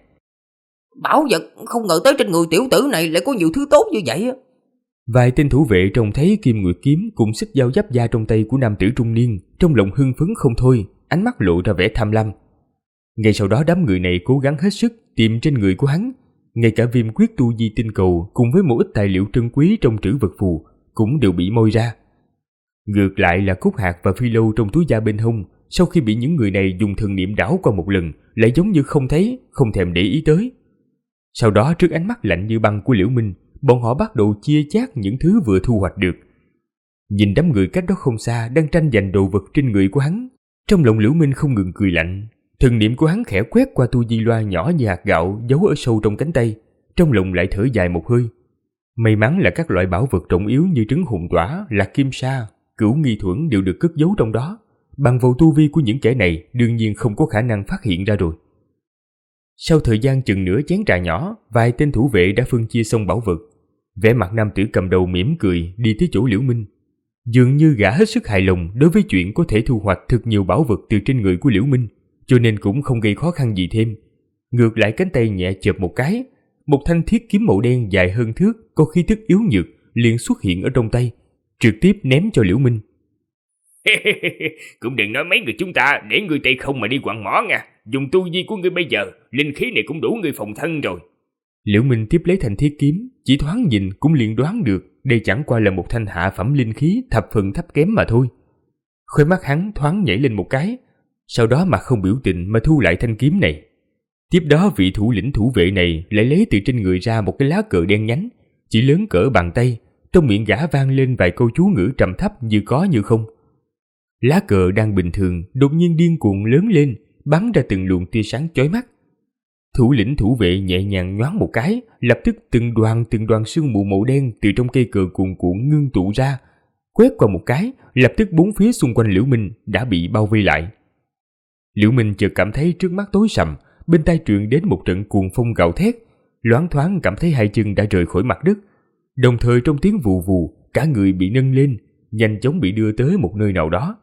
Bảo vật, không ngờ tới trên người tiểu tử này lại có nhiều thứ tốt như vậy. Vài tên thủ vệ trông thấy Kim Nguyệt kiếm cùng xích dao giáp da trong tay của nam tử trung niên, trong lòng hưng phấn không thôi, ánh mắt lộ ra vẻ tham lam. Ngay sau đó đám người này cố gắng hết sức tìm trên người của hắn, ngay cả viêm quyết tu di tinh cầu cùng với một ít tài liệu trân quý trong trữ vật phù cũng đều bị moi ra. Ngược lại là cúc hạt và phi lâu trong túi da bên hông, sau khi bị những người này dùng thần niệm đảo qua một lần, lại giống như không thấy, không thèm để ý tới. Sau đó trước ánh mắt lạnh như băng của Liễu Minh, bọn họ bắt đầu chia chác những thứ vừa thu hoạch được. Nhìn đám người cách đó không xa đang tranh giành đồ vật trên người của hắn, trong lòng Liễu Minh không ngừng cười lạnh. Thần niệm của hắn khẽ quét qua tu di loa nhỏ như hạt gạo giấu ở sâu trong cánh tay, trong lòng lại thở dài một hơi. May mắn là các loại bảo vật trọng yếu như trứng hồn tỏa, lạc kim sa, cửu nghi thuẫn đều được cất giấu trong đó. Bằng vào tu vi của những kẻ này đương nhiên không có khả năng phát hiện ra rồi. Sau thời gian chừng nửa chén trà nhỏ, vài tên thủ vệ đã phân chia xong bảo vật. Vẻ mặt nam tử cầm đầu mỉm cười đi tới chỗ Liễu Minh. Dường như gã hết sức hài lòng đối với chuyện có thể thu hoạch thực nhiều bảo vật từ trên người của Liễu Minh, cho nên cũng không gây khó khăn gì thêm. Ngược lại cánh tay nhẹ chợp một cái, một thanh thiết kiếm màu đen dài hơn thước, có khí tức yếu nhược liền xuất hiện ở trong tay, trực tiếp ném cho Liễu Minh. Cũng đừng nói mấy người chúng ta để ngươi tay không mà đi quặng mỏ nha. Dùng tu vi của ngươi bây giờ, linh khí này cũng đủ ngươi phòng thân rồi. Liễu Minh tiếp lấy thanh thiết kiếm, chỉ thoáng nhìn cũng liền đoán được đây chẳng qua là một thanh hạ phẩm linh khí thập phần thấp kém mà thôi. Khóe mắt hắn thoáng nhảy lên một cái, sau đó mặt không biểu tình mà thu lại thanh kiếm này. Tiếp đó vị thủ lĩnh thủ vệ này lại lấy từ trên người ra một cái lá cờ đen nhánh, chỉ lớn cỡ bàn tay, trong miệng gã vang lên vài câu chú ngữ trầm thấp như có như không. Lá cờ đang bình thường đột nhiên điên cuồng lớn lên, bắn ra từng luồng tia sáng chói mắt. Thủ lĩnh thủ vệ nhẹ nhàng nhoáng một cái, lập tức từng đoàn sương mù màu đen từ trong cây cờ cuồn cuộn ngưng tụ ra, quét qua một cái, lập tức bốn phía xung quanh Liễu Minh đã bị bao vây lại. Liễu Minh chợt cảm thấy trước mắt tối sầm, bên tai truyền đến một trận cuồng phong gào thét, loáng thoáng cảm thấy hai chân đã rời khỏi mặt đất, đồng thời trong tiếng vù vù, cả người bị nâng lên, nhanh chóng bị đưa tới một nơi nào đó.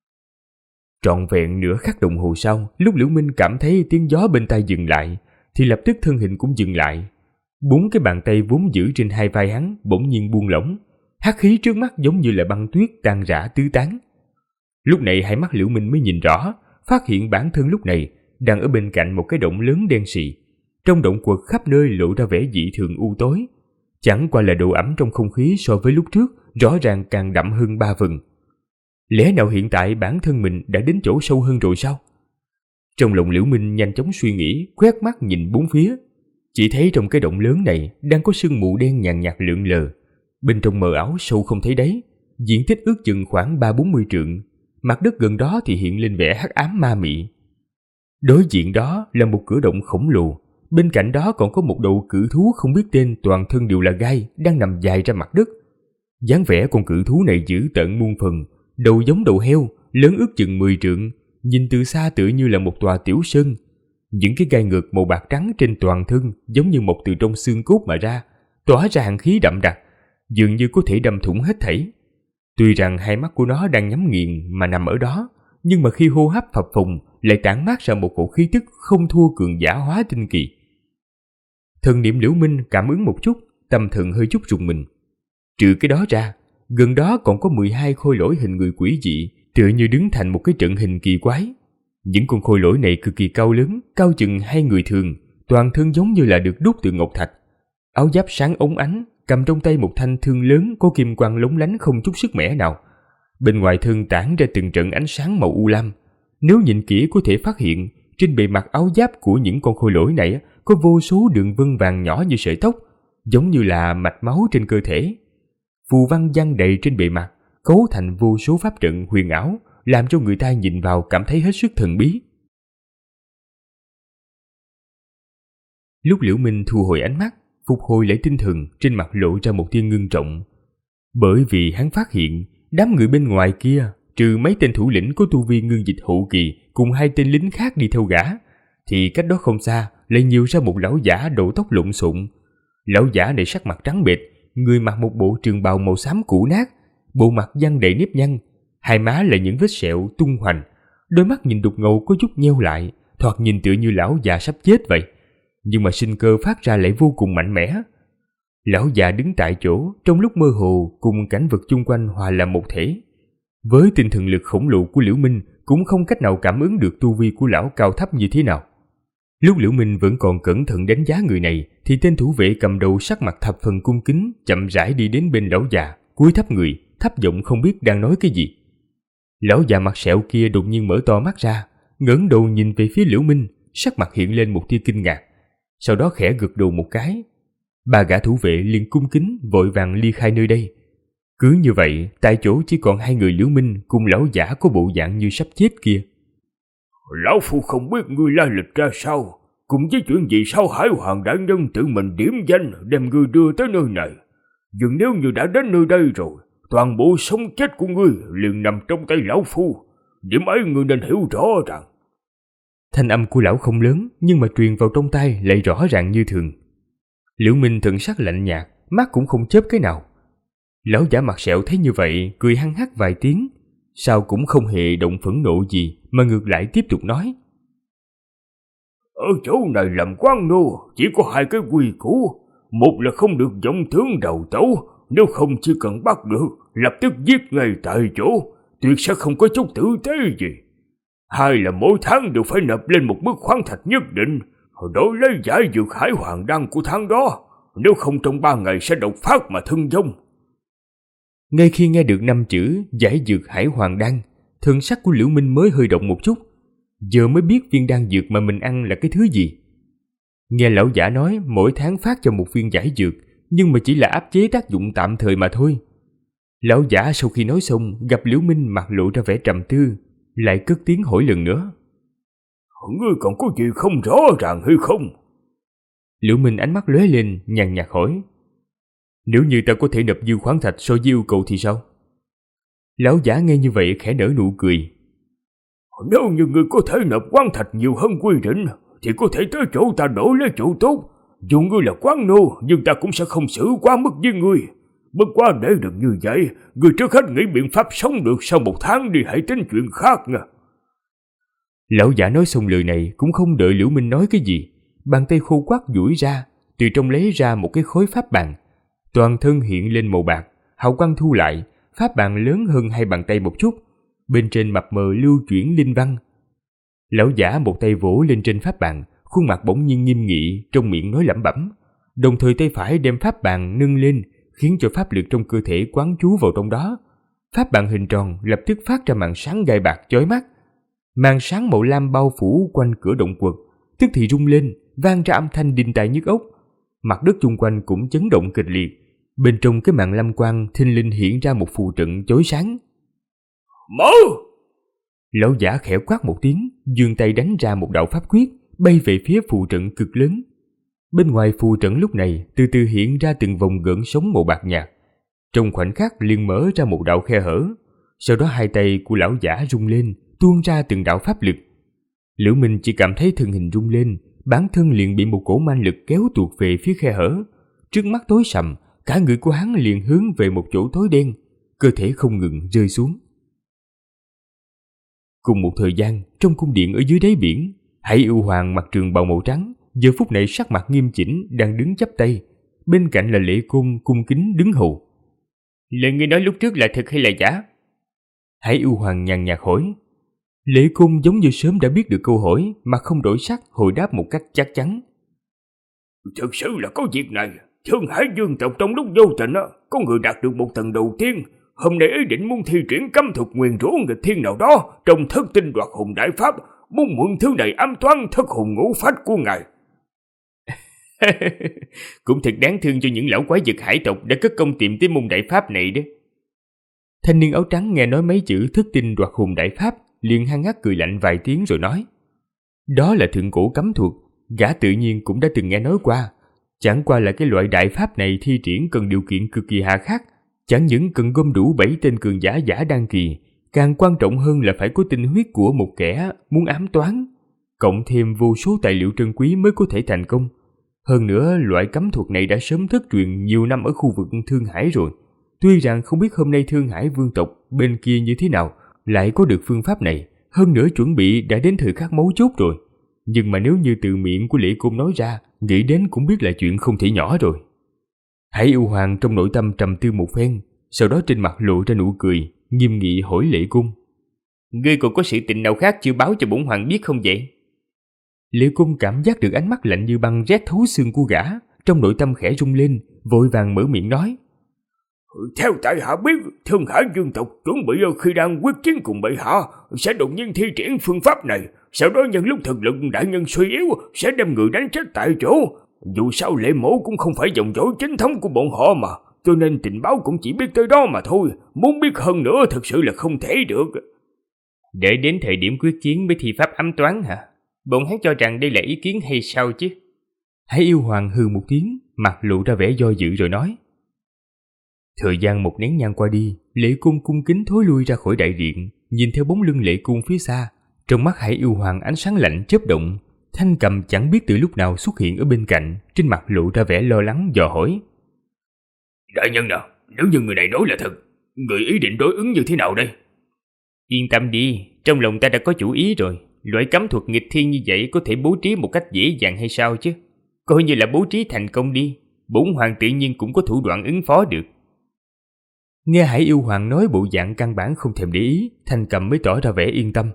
Trọn vẹn nửa khắc đồng hồ sau, lúc Liễu Minh cảm thấy tiếng gió bên tai dừng lại, thì lập tức thân hình cũng dừng lại. 4 cái bàn tay vốn giữ trên hai vai hắn bỗng nhiên buông lỏng, hắc khí trước mắt giống như là băng tuyết tan rã tứ tán. Lúc này hai mắt Liễu Minh mới nhìn rõ, phát hiện bản thân lúc này đang ở bên cạnh một cái động lớn đen sì. Trong động quật khắp nơi lộ ra vẻ dị thường u tối, chẳng qua là độ ẩm trong không khí so với lúc trước rõ ràng càng đậm hơn 3 phần. Lẽ nào hiện tại bản thân mình đã đến chỗ sâu hơn rồi sao? Trong lòng Liễu Minh nhanh chóng suy nghĩ, quét mắt nhìn bốn phía, chỉ thấy trong cái động lớn này đang có sương mù đen nhàn nhạt lượn lờ, bên trong mờ ảo sâu không thấy đáy, diện tích ước chừng khoảng 30-40 trượng, mặt đất gần đó thì hiện lên vẻ hắc ám ma mị. Đối diện đó là một cửa động khổng lồ, bên cạnh đó còn có một đầu cự thú không biết tên, toàn thân đều là gai, đang nằm dài ra mặt đất. Dáng vẻ con cự thú này dữ tợn muôn phần, đầu giống đầu heo, lớn ước chừng 10 trượng, nhìn từ xa tựa như là một tòa tiểu sơn. Những cái gai ngược màu bạc trắng trên toàn thân giống như mọc từ trong xương cốt mà ra, tỏa ra hàn khí đậm đặc, dường như có thể đâm thủng hết thảy. Tuy rằng hai mắt của nó đang nhắm nghiền mà nằm ở đó, nhưng mà khi hô hấp phập phồng lại tản mát ra một cổ khí tức không thua cường giả hóa tinh kỳ. Thần niệm Liễu Minh cảm ứng một chút, tâm thần hơi chút rùng mình. Trừ cái đó ra, gần đó còn có 12 khôi lỗi hình người quỷ dị, tựa như đứng thành một cái trận hình kỳ quái. Những con khôi lỗi này cực kỳ cao lớn, cao chừng 2 người thường, toàn thân giống như là được đúc từ ngọc thạch. Áo giáp sáng óng ánh, cầm trong tay một thanh thương lớn có kim quang lóng lánh không chút sức mẻ nào. Bên ngoài thân tản ra từng trận ánh sáng màu u lam. Nếu nhìn kỹ có thể phát hiện, trên bề mặt áo giáp của những con khôi lỗi này có vô số đường vân vàng nhỏ như sợi tóc, giống như là mạch máu trên cơ thể. Phù văn giăng đầy trên bề mặt, cấu thành vô số pháp trận huyền ảo, làm cho người ta nhìn vào cảm thấy hết sức thần bí. Lúc Liễu Minh thu hồi ánh mắt, phục hồi lại tinh thần, trên mặt lộ ra một tia ngưng trọng. Bởi vì hắn phát hiện, đám người bên ngoài kia, trừ mấy tên thủ lĩnh có tu vi ngưng dịch hậu kỳ cùng 2 tên lính khác đi theo gã, thì cách đó không xa lại nhiều ra một lão giả đầu tóc lộn xộn. Lão giả này sắc mặt trắng bệch, người mặc một bộ trường bào màu xám cũ nát, bộ mặt răng đầy nếp nhăn, hai má là những vết sẹo tung hoành, đôi mắt nhìn đục ngầu có chút nheo lại, thoạt nhìn tựa như lão già sắp chết vậy, nhưng mà sinh cơ phát ra lại vô cùng mạnh mẽ. Lão già đứng tại chỗ, trong lúc mơ hồ cùng cảnh vật chung quanh hòa làm một thể. Với tinh thần lực khổng lồ của Liễu Minh cũng không cách nào cảm ứng được tu vi của lão cao thấp như thế nào. Lúc Liễu Minh vẫn còn cẩn thận đánh giá người này, thì tên thủ vệ cầm đầu sắc mặt thập phần cung kính chậm rãi đi đến bên lão già, cúi thấp người, thấp giọng không biết đang nói cái gì. Lão già mặt sẹo kia đột nhiên mở to mắt ra, ngẩng đầu nhìn về phía Liễu Minh, sắc mặt hiện lên một tia kinh ngạc, sau đó khẽ gật đầu một cái. 3 gã thủ vệ liền cung kính vội vàng ly khai nơi đây. Cứ như vậy, tại chỗ chỉ còn 2 người Liễu Minh cùng lão giả có bộ dạng như sắp chết kia. Lão phu không biết ngươi lai lịch ra sao, cùng với chuyện gì sao Hải Hoàng đại nhân tự mình điểm danh đem ngươi đưa tới nơi này. Nhưng nếu như đã đến nơi đây rồi, toàn bộ sống chết của ngươi liền nằm trong tay lão phu. Điểm ấy ngươi nên hiểu rõ ràng. Thanh âm của lão không lớn, nhưng mà truyền vào trong tai lại rõ ràng như thường. Liễu Minh thần sắc lạnh nhạt, mắt cũng không chớp cái nào. Lão giả mặt sẹo thấy như vậy, cười hăng hắc vài tiếng, sao cũng không hề động phẫn nộ gì, mà ngược lại tiếp tục nói. Ở chỗ này làm quan nô chỉ có 2 cái quy củ. Một là không được vọng tướng đầu tấu, nếu không chỉ cần bắt được, lập tức giết ngay tại chỗ, tuyệt sẽ không có chút tử tế gì. 2 là mỗi tháng đều phải nộp lên một mức khoáng thạch nhất định, đổi lấy giải dược Hải Hoàng đan của tháng đó, nếu không trong 3 ngày sẽ độc phát mà thân vong. Ngay khi nghe được 5 chữ giải dược Hải Hoàng đan, thần sắc của Liễu Minh mới hơi động một chút, giờ mới biết viên đan dược mà mình ăn là cái thứ gì. Nghe lão giả nói mỗi tháng phát cho một viên giải dược, nhưng mà chỉ là áp chế tác dụng tạm thời mà thôi. Lão giả sau khi nói xong, gặp Liễu Minh mặt lộ ra vẻ trầm tư, lại cất tiếng hỏi lần nữa. Ngươi còn có gì không rõ ràng hay không? Liễu Minh ánh mắt lóe lên, nhàn nhạt hỏi. Nếu như ta có thể nộp dư khoáng thạch so với yêu cầu thì sao? Lão giả nghe như vậy khẽ nở nụ cười. Nếu như ngươi có thể nộp khoáng thạch nhiều hơn quy định, thì có thể tới chỗ ta đổi lấy chỗ tốt. Dù ngươi là quán nô, nhưng ta cũng sẽ không xử quá mức với ngươi. Bất quá để được như vậy, ngươi trước hết nghĩ biện pháp sống được sau 1 tháng đi, hãy tính chuyện khác nha. Lão giả nói xong lời này cũng không đợi Liễu Minh nói cái gì, bàn tay khô quắt duỗi ra, từ trong lấy ra một cái khối pháp bàn. Toàn thân hiện lên màu bạc, hào quang thu lại, pháp bàn lớn hơn 2 bàn tay một chút, bên trên mập mờ lưu chuyển linh văn. Lão giả một tay vỗ lên trên pháp bàn, khuôn mặt bỗng nhiên nghiêm nghị, trong miệng nói lẩm bẩm, đồng thời tay phải đem pháp bàn nâng lên, khiến cho pháp lực trong cơ thể quán trú vào trong đó. Pháp bàn hình tròn lập tức phát ra màn sáng gai bạc chói mắt. Màn sáng màu lam bao phủ quanh cửa động quật, tức thì rung lên, vang ra âm thanh đinh tai nhức óc. Mặt đất chung quanh cũng chấn động kịch liệt. Bên trong cái màn lam quang thình lình hiện ra một phù trận chói sáng. Mở! Lão giả khẽ quát một tiếng, giương tay đánh ra một đạo pháp quyết, bay về phía phù trận cực lớn. Bên ngoài phù trận lúc này từ từ hiện ra từng vòng gợn sóng màu bạc nhạt. Trong khoảnh khắc liền mở ra một đạo khe hở. Sau đó 2 tay của lão giả rung lên, tuôn ra từng đạo pháp lực. Liễu Minh chỉ cảm thấy thân hình rung lên, bản thân liền bị một cỗ man lực kéo tuột về phía khe hở. Trước mắt tối sầm, cả người của hắn liền hướng về một chỗ tối đen, cơ thể không ngừng rơi xuống. Cùng một thời gian, trong cung điện ở dưới đáy biển, Hải Yêu Hoàng mặc trường bào màu trắng, giờ phút này sắc mặt nghiêm chỉnh đang đứng chắp tay, bên cạnh là Lệ Côn cung kính đứng hầu. Lời ngươi nói lúc trước là thật hay là giả? Hải Yêu Hoàng nhàn nhạt hỏi. Lệ Côn giống như sớm đã biết được câu hỏi mà không đổi sắc hồi đáp một cách chắc chắn. Thực sự là có việc này. Thương Hải Dương tộc trong lúc vô tình có người đạt được một tầng đầu tiên. Hôm nay ý định muốn thi triển cấm thuật nguyền rủa nghịch thiên nào đó trong thất tinh đoạt hồn đại pháp, muốn mượn thứ này ám toán thất hồn ngũ phách của ngài. Cũng thật đáng thương cho những lão quái vật hải tộc đã cất công tìm tới môn đại pháp này đó. Thanh niên áo trắng nghe nói mấy chữ thất tinh đoạt hồn đại pháp, liền hăng hắc cười lạnh vài tiếng rồi nói. Đó là thượng cổ cấm thuật, gã tự nhiên cũng đã từng nghe nói qua. Chẳng qua là cái loại đại pháp này thi triển cần điều kiện cực kỳ hà khắc, chẳng những cần gom đủ 7 tên cường giả giả đan kỳ, càng quan trọng hơn là phải có tinh huyết của một kẻ muốn ám toán, cộng thêm vô số tài liệu trân quý mới có thể thành công. Hơn nữa, loại cấm thuật này đã sớm thất truyền nhiều năm ở khu vực Thương Hải rồi. Tuy rằng không biết hôm nay Thương Hải vương tộc bên kia như thế nào, lại có được phương pháp này, hơn nữa chuẩn bị đã đến thời khắc mấu chốt rồi. Nhưng mà nếu như từ miệng của Lệ Côn nói ra, nghĩ đến cũng biết là chuyện không thể nhỏ rồi. Hải Yêu Hoàng trong nội tâm trầm tư một phen, sau đó trên mặt lộ ra nụ cười, nghiêm nghị hỏi Lệ Côn. Ngươi còn có sự tình nào khác chưa báo cho bổn hoàng biết không vậy? Lệ Côn cảm giác được ánh mắt lạnh như băng rét thấu xương của gã, trong nội tâm khẽ rung lên, vội vàng mở miệng nói. Theo tại hạ biết, Thương Hải Dương tộc chuẩn bị khi đang quyết chiến cùng bệ hạ sẽ đột nhiên thi triển phương pháp này, sau đó nhân lúc thực lực đại nhân suy yếu sẽ đem người đánh chết tại chỗ. Dù sao Lệ Mỗ cũng không phải dòng dõi chính thống của bọn họ mà, cho nên tình báo cũng chỉ biết tới đó mà thôi, muốn biết hơn nữa thật sự là không thể được. Để đến thời điểm quyết chiến mới thi pháp ám toán hả? Bọn hắn cho rằng đây là ý kiến hay sao chứ? Hải Yêu Hoàng hừ một tiếng, mặt lộ ra vẻ do dự rồi nói. Thời gian một nén nhang qua đi, Lệ Côn cung kính thối lui ra khỏi đại điện, nhìn theo bóng lưng Lệ Côn phía xa. Trong mắt Hải Yêu Hoàng ánh sáng lạnh chớp động, Thanh Cầm chẳng biết từ lúc nào xuất hiện ở bên cạnh, trên mặt lộ ra vẻ lo lắng dò hỏi. Đại nhân nào, nếu như người này nói là thật, người ý định đối ứng như thế nào đây? Yên tâm đi, trong lòng ta đã có chủ ý rồi. Loại cấm thuật nghịch thiên như vậy có thể bố trí một cách dễ dàng hay sao chứ? Coi như là bố trí thành công đi, bổn hoàng tự nhiên cũng có thủ đoạn ứng phó được. Nghe Hải Yêu Hoàng nói bộ dạng căn bản không thèm để ý, Thanh Cầm mới tỏ ra vẻ yên tâm.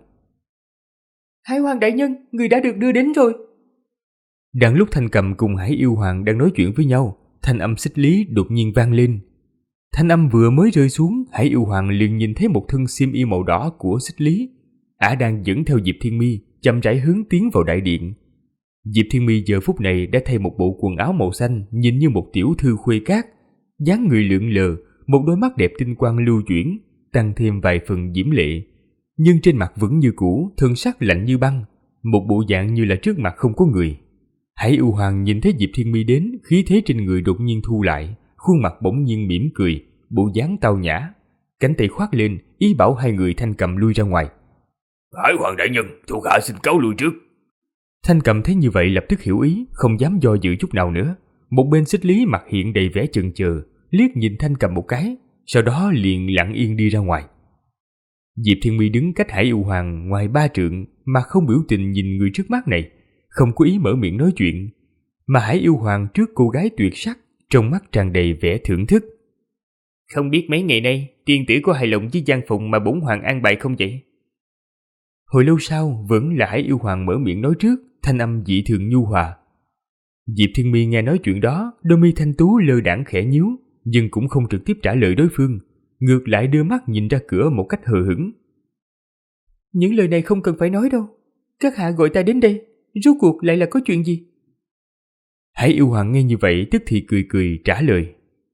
Hải Hoàng đại nhân, người đã được đưa đến rồi. Đang lúc Thanh Cầm cùng Hải Yêu Hoàng đang nói chuyện với nhau, thanh âm xích lý đột nhiên vang lên. Thanh âm vừa mới rơi xuống, Hải Yêu Hoàng liền nhìn thấy một thân xiêm y màu đỏ của xích lý. Ả đang dẫn theo Diệp Thiên Mi chậm rãi hướng tiến vào đại điện. Diệp Thiên Mi giờ phút này đã thay một bộ quần áo màu xanh, nhìn như một tiểu thư khuê cát, dáng người lượn lờ, một đôi mắt đẹp tinh quang lưu chuyển, tăng thêm vài phần diễm lệ. Nhưng trên mặt vẫn như cũ, thân sắc lạnh như băng, một bộ dạng như là trước mặt không có người. Hải Yêu Hoàng nhìn thấy Diệp Thiên Mi đến, khí thế trên người đột nhiên thu lại, khuôn mặt bỗng nhiên mỉm cười, bộ dáng tao nhã, cánh tay khoác lên, ý bảo hai người Thanh Cầm lui ra ngoài. Hải Hoàng đại nhân, thuộc hạ xin cáo lui trước. Thanh Cầm thấy như vậy lập tức hiểu ý, không dám do dự chút nào nữa. Một bên xích lý mặt hiện đầy vẻ chần chờ, liếc nhìn Thanh Cầm một cái, sau đó liền lặng yên đi ra ngoài. Diệp Thiên Mi đứng cách Hải Yêu Hoàng ngoài 3 trượng mà không biểu tình nhìn người trước mắt này, không có ý mở miệng nói chuyện. Mà Hải Yêu Hoàng trước cô gái tuyệt sắc, trong mắt tràn đầy vẻ thưởng thức. Không biết mấy ngày nay, tiên tử có hài lòng với gian phòng mà bổn hoàng an bài không vậy? Hồi lâu sau, vẫn là Hải Yêu Hoàng mở miệng nói trước, thanh âm dị thường nhu hòa. Diệp Thiên Mi nghe nói chuyện đó, đôi mi thanh tú lơ đãng khẽ nhíu, nhưng cũng không trực tiếp trả lời đối phương, ngược lại đưa mắt nhìn ra cửa một cách hờ hững. Những lời này không cần phải nói đâu. Các hạ gọi ta đến đây, rốt cuộc lại là có chuyện gì? Hải Yêu Hoàng nghe như vậy tức thì cười cười trả lời.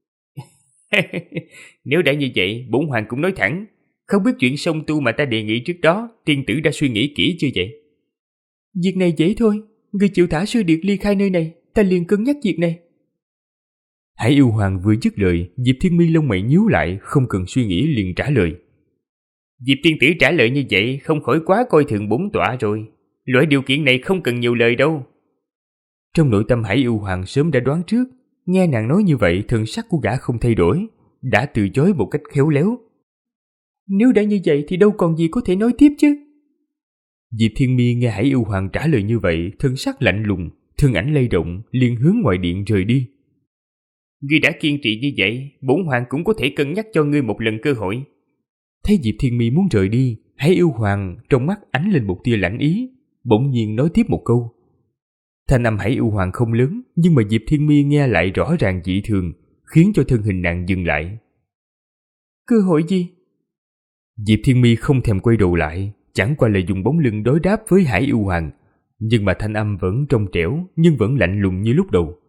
Nếu đã như vậy, bổn hoàng cũng nói thẳng. Không biết chuyện song tu mà ta đề nghị trước đó, tiên tử đã suy nghĩ kỹ chưa vậy? Việc này dễ thôi, người chịu thả Sư Điệt ly khai nơi này, ta liền cân nhắc việc này. Hải Yêu Hoàng vừa dứt lời, Diệp Thiên Mi lông mày nhíu lại, không cần suy nghĩ liền trả lời. Diệp tiên tử trả lời như vậy không khỏi quá coi thường bổn tọa rồi. Loại điều kiện này không cần nhiều lời đâu. Trong nội tâm Hải Yêu Hoàng sớm đã đoán trước, nghe nàng nói như vậy thần sắc của gã không thay đổi, đã từ chối một cách khéo léo. Nếu đã như vậy thì đâu còn gì có thể nói tiếp chứ. Diệp Thiên Mi nghe Hải Yêu Hoàng trả lời như vậy, thần sắc lạnh lùng, thân ảnh lay động liền hướng ngoài điện rời đi. Ngươi đã kiên trì như vậy, bổn hoàng cũng có thể cân nhắc cho ngươi một lần cơ hội. Thấy Diệp Thiên Mi muốn rời đi, Hải Yêu Hoàng trong mắt ánh lên một tia lãnh ý, bỗng nhiên nói tiếp một câu. Thanh âm Hải Yêu Hoàng không lớn, nhưng mà Diệp Thiên Mi nghe lại rõ ràng dị thường, khiến cho thân hình nàng dừng lại. Cơ hội gì? Diệp Thiên Mi không thèm quay đầu lại, chẳng qua là dùng bóng lưng đối đáp với Hải Yêu Hoàng, nhưng mà thanh âm vẫn trong trẻo, nhưng vẫn lạnh lùng như lúc đầu.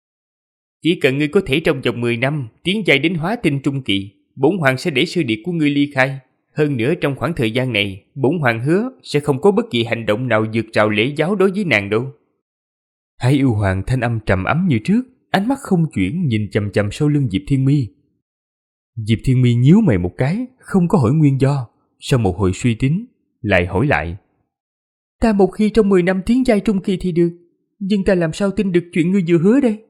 Chỉ cần ngươi có thể trong vòng 10 năm tiến giai đến hóa tinh trung kỳ, bổn hoàng sẽ để sư điệt của ngươi ly khai. Hơn nữa trong khoảng thời gian này, bổn hoàng hứa sẽ không có bất kỳ hành động nào vượt rào lễ giáo đối với nàng đâu. Hải Yêu Hoàng thanh âm trầm ấm như trước, ánh mắt không chuyển nhìn chằm chằm sau lưng Diệp Thiên Mi. Diệp Thiên Mi nhíu mày một cái, không có hỏi nguyên do. Sau một hồi suy tính, lại hỏi lại. Ta một khi trong 10 năm tiến giai trung kỳ thì được, nhưng ta làm sao tin được chuyện ngươi vừa hứa đây?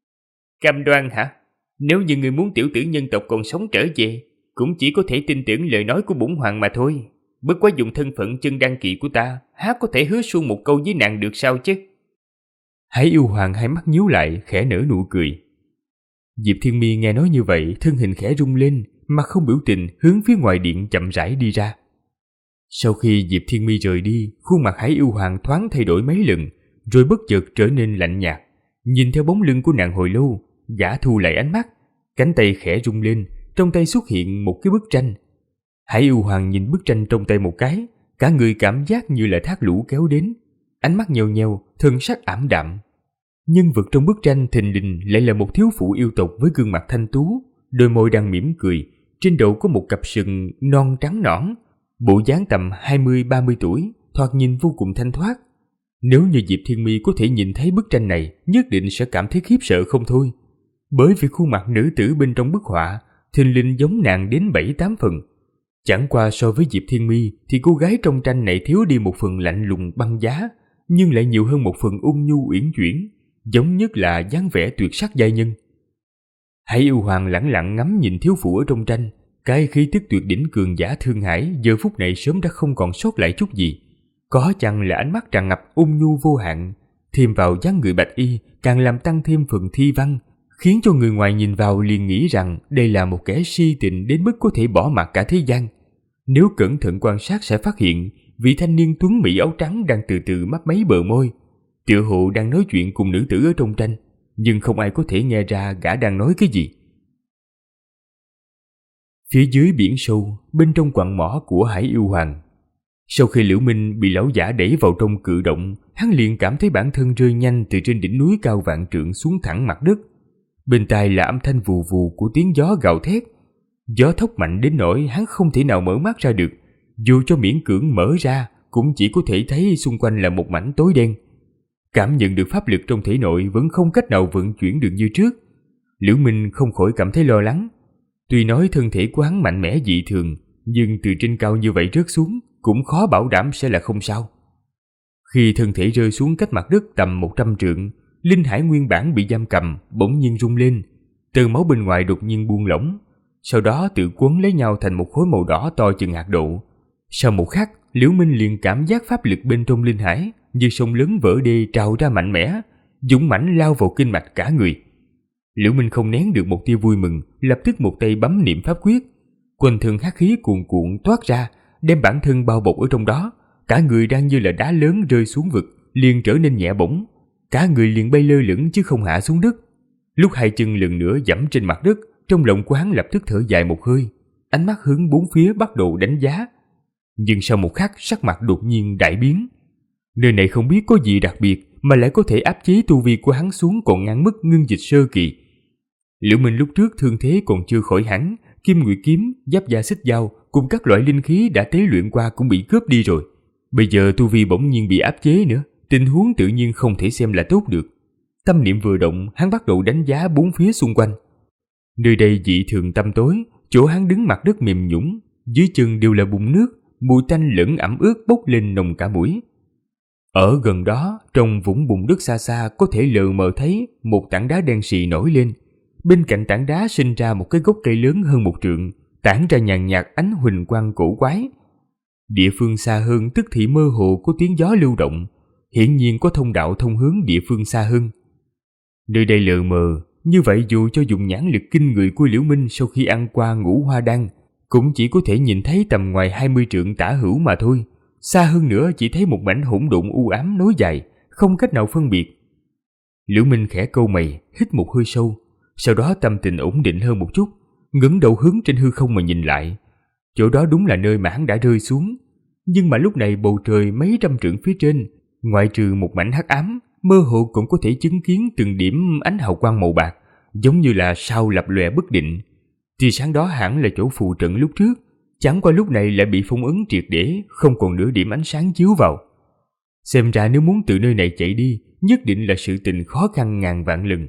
Cam đoan hả? Nếu như ngươi muốn tiểu tử nhân tộc còn sống trở về, cũng chỉ có thể tin tưởng lời nói của bổn hoàng mà thôi. Bất quá dùng thân phận chân đăng kỳ của ta, há có thể hứa suông một câu với nàng được sao chứ? Hải Yêu Hoàng hai mắt nhíu lại, khẽ nở nụ cười. Diệp Thiên Mi nghe nói như vậy, thân hình khẽ rung lên, mặt không biểu tình hướng phía ngoài điện chậm rãi đi ra. Sau khi Diệp Thiên Mi rời đi, khuôn mặt Hải Yêu Hoàng thoáng thay đổi mấy lần, rồi bất chợt trở nên lạnh nhạt. Nhìn theo bóng lưng của nàng hồi lâu, gã thu lại ánh mắt, cánh tay khẽ rung lên, trong tay xuất hiện một cái bức tranh. Hải Yêu Hoàng nhìn bức tranh trong tay một cái, cả người cảm giác như là thác lũ kéo đến, ánh mắt nheo nheo, thân sắc ảm đạm. Nhân vật trong bức tranh thình lình lại là một thiếu phụ yêu tộc với gương mặt thanh tú, đôi môi đang mỉm cười, trên đầu có một cặp sừng non trắng nõn, bộ dáng tầm 20-30 tuổi, thoạt nhìn vô cùng thanh thoát. Nếu như Diệp Thiên Mi có thể nhìn thấy bức tranh này, nhất định sẽ cảm thấy khiếp sợ không thôi. Bởi vì khuôn mặt nữ tử bên trong bức họa thình lình giống nàng đến 7-8 phần. Chẳng qua so với Diệp Thiên Mi thì cô gái trong tranh này thiếu đi một phần lạnh lùng băng giá, nhưng lại nhiều hơn một phần ôn nhu uyển chuyển, giống nhất là dáng vẻ tuyệt sắc giai nhân. Hải Yêu Hoàng lẳng lặng ngắm nhìn thiếu phụ ở trong tranh, cái khí tức tuyệt đỉnh cường giả Thương Hải giờ phút này sớm đã không còn sót lại chút gì. Có chăng là ánh mắt tràn ngập ôn nhu vô hạn, thêm vào dáng người bạch y càng làm tăng thêm phần thi văn, khiến cho người ngoài nhìn vào liền nghĩ rằng đây là một kẻ si tình đến mức có thể bỏ mặc cả thế gian. Nếu cẩn thận quan sát sẽ phát hiện vị thanh niên tuấn mỹ áo trắng đang từ từ mấp máy bờ môi, tựa hồ đang nói chuyện cùng nữ tử ở trong tranh, nhưng không ai có thể nghe ra gã đang nói cái gì. Phía dưới biển sâu, bên trong quặng mỏ của Hải Yêu Hoàng, sau khi Liễu Minh bị lão giả đẩy vào trong cự động, hắn liền cảm thấy bản thân rơi nhanh từ trên đỉnh núi cao vạn trượng xuống thẳng mặt đất. Bên tai là âm thanh vù vù của tiếng gió gào thét. Gió thốc mạnh đến nỗi hắn không thể nào mở mắt ra được, dù cho miễn cưỡng mở ra cũng chỉ có thể thấy xung quanh là một mảnh tối đen. Cảm nhận được pháp lực trong thể nội vẫn không cách nào vận chuyển được như trước. Liễu Minh không khỏi cảm thấy lo lắng. Tuy nói thân thể của hắn mạnh mẽ dị thường, nhưng từ trên cao như vậy rớt xuống cũng khó bảo đảm sẽ là không sao. Khi thân thể rơi xuống cách mặt đất tầm 100 trượng, linh hải nguyên bản bị giam cầm bỗng nhiên rung lên, tơ máu bên ngoài đột nhiên buông lỏng, sau đó tự quấn lấy nhau thành một khối màu đỏ to chừng hạt đậu. Sau một khắc, Liễu Minh liền cảm giác pháp lực bên trong linh hải như sông lớn vỡ đê trào ra mạnh mẽ, dũng mãnh lao vào kinh mạch cả người. Liễu Minh không nén được một tia vui mừng, lập tức một tay bấm niệm pháp quyết, quanh thân hắc khí cuồn cuộn toát ra, đem bản thân bao bọc ở trong đó. Cả người đang như là đá lớn rơi xuống vực, liền trở nên nhẹ bổng, cả người liền bay lơ lửng chứ không hạ xuống đất. Lúc hai chân lần nữa giẫm trên mặt đất, trong lòng của hắn lập tức thở dài một hơi, ánh mắt hướng bốn phía bắt đầu đánh giá. Nhưng sau một khắc sắc mặt đột nhiên đại biến. Nơi này không biết có gì đặc biệt mà lại có thể áp chế tu vi của hắn xuống còn ngang mức ngưng dịch sơ kỳ. Liễu Minh lúc trước thương thế còn chưa khỏi hẳn, Kim Nguyệt kiếm, Giáp Da Xích Dao cùng các loại linh khí đã tế luyện qua cũng bị cướp đi rồi. Bây giờ tu vi bỗng nhiên bị áp chế nữa, tình huống tự nhiên không thể xem là tốt được. Tâm niệm vừa động, hắn bắt đầu đánh giá bốn phía xung quanh. Nơi đây dị thường tăm tối, chỗ hắn đứng mặt đất mềm nhũn, dưới chân đều là bùn nước, mùi tanh lẫn ẩm ướt bốc lên nồng cả mũi. Ở gần đó, trong vũng bùn đất xa xa có thể lờ mờ thấy một tảng đá đen xì nổi lên. Bên cạnh tảng đá sinh ra một cái gốc cây lớn hơn 1 trượng, tản ra nhàn nhạt ánh huỳnh quang cổ quái. Địa phương xa hơn tức thì mơ hồ có tiếng gió lưu động, hiển nhiên có thông đạo thông hướng địa phương xa hơn. Nơi đây lờ mờ, như vậy dù cho dùng nhãn lực kinh người của Liễu Minh sau khi ăn qua ngũ hoa đan, cũng chỉ có thể nhìn thấy tầm ngoài 20 trượng tả hữu mà thôi. Xa hơn nữa chỉ thấy một mảnh hỗn độn u ám nối dài, không cách nào phân biệt. Liễu Minh khẽ cau mày, hít một hơi sâu, sau đó tâm tình ổn định hơn một chút, ngẩng đầu hướng trên hư không mà nhìn lại. Chỗ đó đúng là nơi mà hắn đã rơi xuống, nhưng mà lúc này bầu trời mấy trăm trượng phía trên, ngoại trừ một mảnh hắc ám, mơ hồ cũng có thể chứng kiến từng điểm ánh hào quang màu bạc, giống như là sao lập lòe bất định. Tia sáng đó hẳn là chỗ phù trận lúc trước, chẳng qua lúc này lại bị phong ấn triệt để, không còn nửa điểm ánh sáng chiếu vào. Xem ra nếu muốn từ nơi này chạy đi, nhất định là sự tình khó khăn ngàn vạn lần.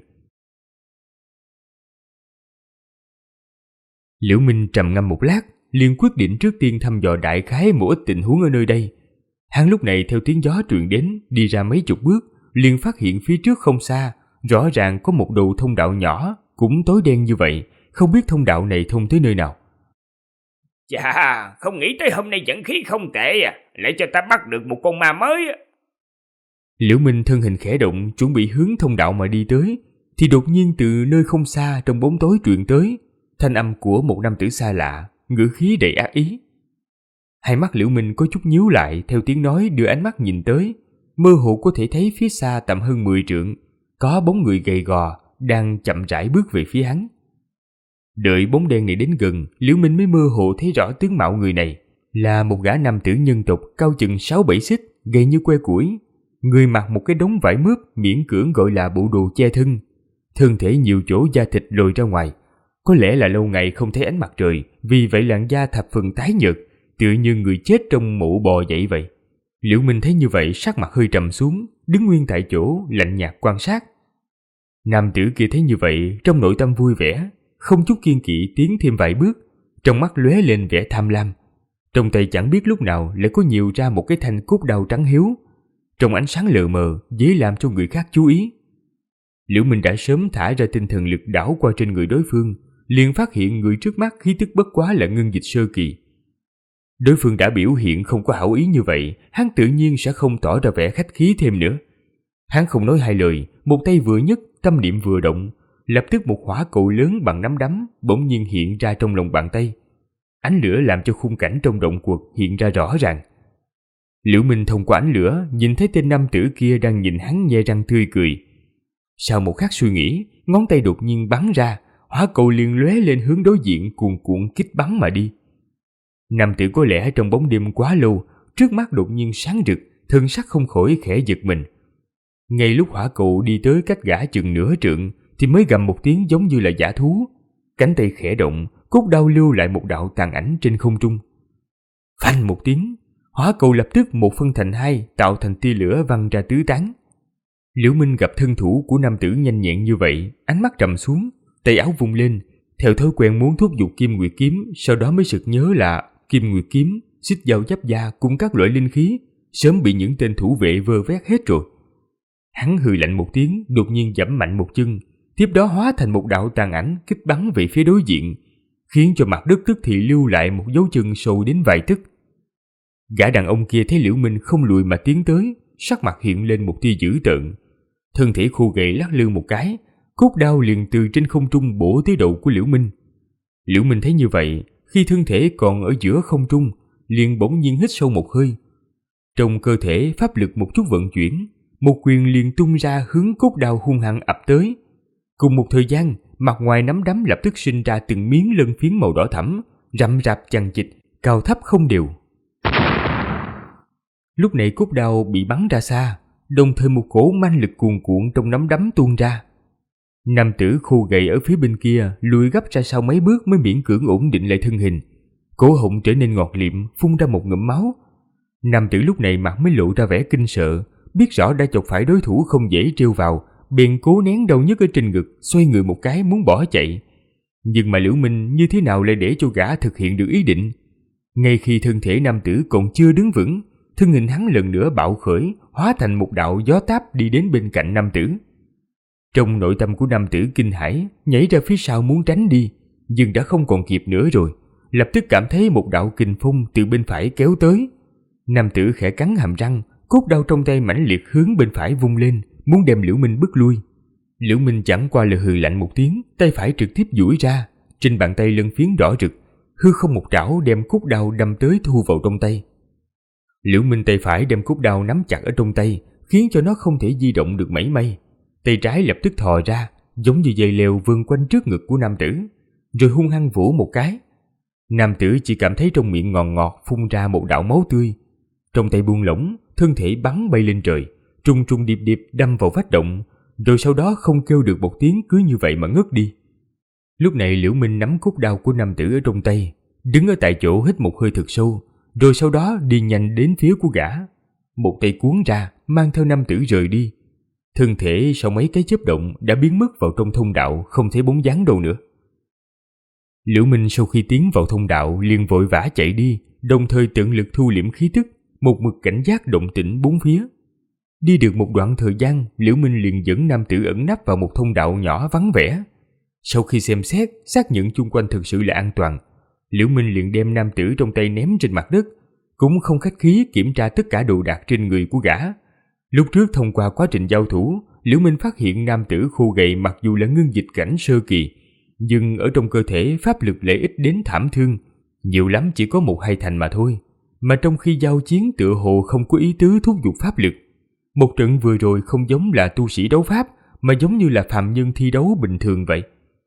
Liễu Minh trầm ngâm một lát, liền quyết định trước tiên thăm dò đại khái một ít tình huống ở nơi đây. Hắn lúc này theo tiếng gió truyền đến, đi ra mấy chục bước, liền phát hiện phía trước không xa, rõ ràng có một đầu thông đạo nhỏ, cũng tối đen như vậy, không biết thông đạo này thông tới nơi nào. Chà, không nghĩ tới hôm nay vận khí không tệ à, lại cho ta bắt được một con ma mới. Liễu Minh thân hình khẽ động, chuẩn bị hướng thông đạo mà đi tới, thì đột nhiên từ nơi không xa trong bóng tối truyền tới thanh âm của một nam tử xa lạ, ngữ khí đầy ác ý. Hai mắt Liễu Minh có chút nhíu lại, theo tiếng nói đưa ánh mắt nhìn tới, mơ hồ có thể thấy phía xa tầm hơn 10 trượng, có bóng người gầy gò đang chậm rãi bước về phía hắn. Đợi bóng đen này đến gần, Liễu Minh mới mơ hồ thấy rõ tướng mạo người này, là một gã nam tử nhân tộc cao chừng 6-7 xích, gầy như que củi, người mặc một cái đống vải mướp miễn cưỡng gọi là bộ đồ che thân, thân thể nhiều chỗ da thịt lồi ra ngoài, có lẽ là lâu ngày không thấy ánh mặt trời, vì vậy làn da thập phần tái nhợt, tựa như người chết trong mộ bò dậy vậy. Liễu Minh thấy như vậy, sắc mặt hơi trầm xuống, đứng nguyên tại chỗ lạnh nhạt quan sát. Nam tử kia thấy như vậy, trong nội tâm vui vẻ, không chút kiêng kỵ tiến thêm vài bước, trong mắt lóe lên vẻ tham lam. Trong tay chẳng biết lúc nào lại có nhiều ra một cái thanh cốt đao trắng hiếu, trong ánh sáng lờ mờ dễ làm cho người khác chú ý. Liễu Minh đã sớm thả ra tinh thần lực đảo qua trên người đối phương, liền phát hiện người trước mắt khí tức bất quá là ngân dịch sơ kỳ. Đối phương đã biểu hiện không có hảo ý như vậy, hắn tự nhiên sẽ không tỏ ra vẻ khách khí thêm nữa. Hắn không nói hai lời, một tay vừa nhấc, tâm niệm vừa động, lập tức một hỏa cầu lớn bằng nắm đấm bỗng nhiên hiện ra trong lòng bàn tay. Ánh lửa làm cho khung cảnh trong động quật hiện ra rõ ràng. Liễu Minh thông qua ánh lửa nhìn thấy tên nam tử kia đang nhìn hắn nhe răng tươi cười. Sau một khắc suy nghĩ, ngón tay đột nhiên bắn ra, hỏa cầu liền lóe lên hướng đối diện cuồn cuộn kích bắn mà đi. Nam tử có lẽ trong bóng đêm quá lâu, trước mắt đột nhiên sáng rực, thân sắc không khỏi khẽ giật mình. Ngay lúc hỏa cầu đi tới cách gã chừng nửa trượng, thì mới gầm một tiếng giống như là dã thú. Cánh tay khẽ động, cốt đao lưu lại một đạo tàn ảnh trên không trung. Phanh một tiếng, hỏa cầu lập tức một phân thành hai, tạo thành tia lửa văng ra tứ tán. Liễu Minh gặp thân thủ của nam tử nhanh nhẹn như vậy, ánh mắt trầm xuống, tay áo vung lên, theo thói quen muốn thúc giục Kim Nguyệt kiếm, sau đó mới sực nhớ là Kim Nguyệt kiếm, xích dao giáp da cùng các loại linh khí sớm bị những tên thủ vệ vơ vét hết rồi. Hắn hừ lạnh một tiếng, đột nhiên giẫm mạnh một chân, tiếp đó hóa thành một đạo tàn ảnh kích bắn về phía đối diện, khiến cho mặt đất tức thì lưu lại một dấu chân sâu đến vài tấc. Gã đàn ông kia thấy Liễu Minh không lùi mà tiến tới, sắc mặt hiện lên một tia dữ tợn, thân thể khô gầy lắc lư một cái, cốt đao liền từ trên không trung bổ tới đầu của Liễu Minh. Liễu Minh thấy như vậy, khi thân thể còn ở giữa không trung, liền bỗng nhiên hít sâu một hơi. Trong cơ thể pháp lực một chút vận chuyển, một quyền liền tung ra hướng cốt đao hung hăng ập tới. Cùng một thời gian, mặt ngoài nắm đấm lập tức sinh ra từng miếng lân phiến màu đỏ thẫm, rậm rạp chằng chịt, cao thấp không đều. Lúc này cốt đao bị bắn ra xa, đồng thời một cỗ manh lực cuồn cuộn trong nắm đấm tuôn ra. Nam tử khô gầy ở phía bên kia lùi gấp ra sau mấy bước mới miễn cưỡng ổn định lại thân hình, cổ họng trở nên ngọt liệm, phun ra một ngụm máu. Nam tử lúc này mặt mới lộ ra vẻ kinh sợ, biết rõ đã chọc phải đối thủ không dễ trêu vào, bèn cố nén đau nhức ở trên ngực, xoay người một cái muốn bỏ chạy. Nhưng mà Liễu Minh như thế nào lại để cho gã thực hiện được ý định? Ngay khi thân thể nam tử còn chưa đứng vững, thân hình hắn lần nữa bạo khởi, hóa thành một đạo gió táp đi đến bên cạnh nam tử. Trong nội tâm của nam tử kinh hãi, nhảy ra phía sau muốn tránh đi, nhưng đã không còn kịp nữa rồi, lập tức cảm thấy một đạo kình phong từ bên phải kéo tới. Nam tử khẽ cắn hàm răng, cốt đao trong tay mãnh liệt hướng bên phải vung lên, muốn đem Liễu Minh bức lui. Liễu Minh chẳng qua là hừ lạnh một tiếng, tay phải trực tiếp duỗi ra, trên bàn tay lân phiến đỏ rực, hư không một trảo đem cốt đao đâm tới thu vào trong tay. Liễu Minh tay phải đem cốt đao nắm chặt ở trong tay, khiến cho nó không thể di động được mảy may. Tay trái lập tức thò ra, giống như dây leo vươn quanh trước ngực của nam tử, rồi hung hăng vỗ một cái. Nam tử chỉ cảm thấy trong miệng ngọt ngọt phun ra một đạo máu tươi. Trong tay buông lỏng, thân thể bắn bay lên trời, trùng trùng điệp điệp đâm vào vách động, rồi sau đó không kêu được một tiếng cứ như vậy mà ngất đi. Lúc này Liễu Minh nắm cốt đao của nam tử ở trong tay, đứng ở tại chỗ hít một hơi thật sâu, rồi sau đó đi nhanh đến phía của gã. Một tay cuốn ra, mang theo nam tử rời đi. Thân thể sau mấy cái chớp động đã biến mất vào trong thông đạo, không thấy bóng dáng đâu nữa. Liễu Minh sau khi tiến vào thông đạo liền vội vã chạy đi, đồng thời tận lực thu liễm khí tức, một mực cảnh giác động tĩnh bốn phía. Đi được một đoạn thời gian, Liễu Minh liền dẫn nam tử ẩn nấp vào một thông đạo nhỏ vắng vẻ. Sau khi xem xét, xác nhận chung quanh thực sự là an toàn, Liễu Minh liền đem nam tử trong tay ném trên mặt đất, cũng không khách khí kiểm tra tất cả đồ đạc trên người của gã. Lúc trước thông qua quá trình giao thủ, Liễu Minh phát hiện nam tử khô gầy mặc dù là ngưng dịch cảnh sơ kỳ, nhưng ở trong cơ thể pháp lực lại ít đến thảm thương, nhiều lắm chỉ có 1-2 thành mà thôi. Mà trong khi giao chiến tựa hồ không có ý tứ thúc giục pháp lực. Một trận vừa rồi không giống là tu sĩ đấu pháp, mà giống như là phàm nhân thi đấu bình thường vậy.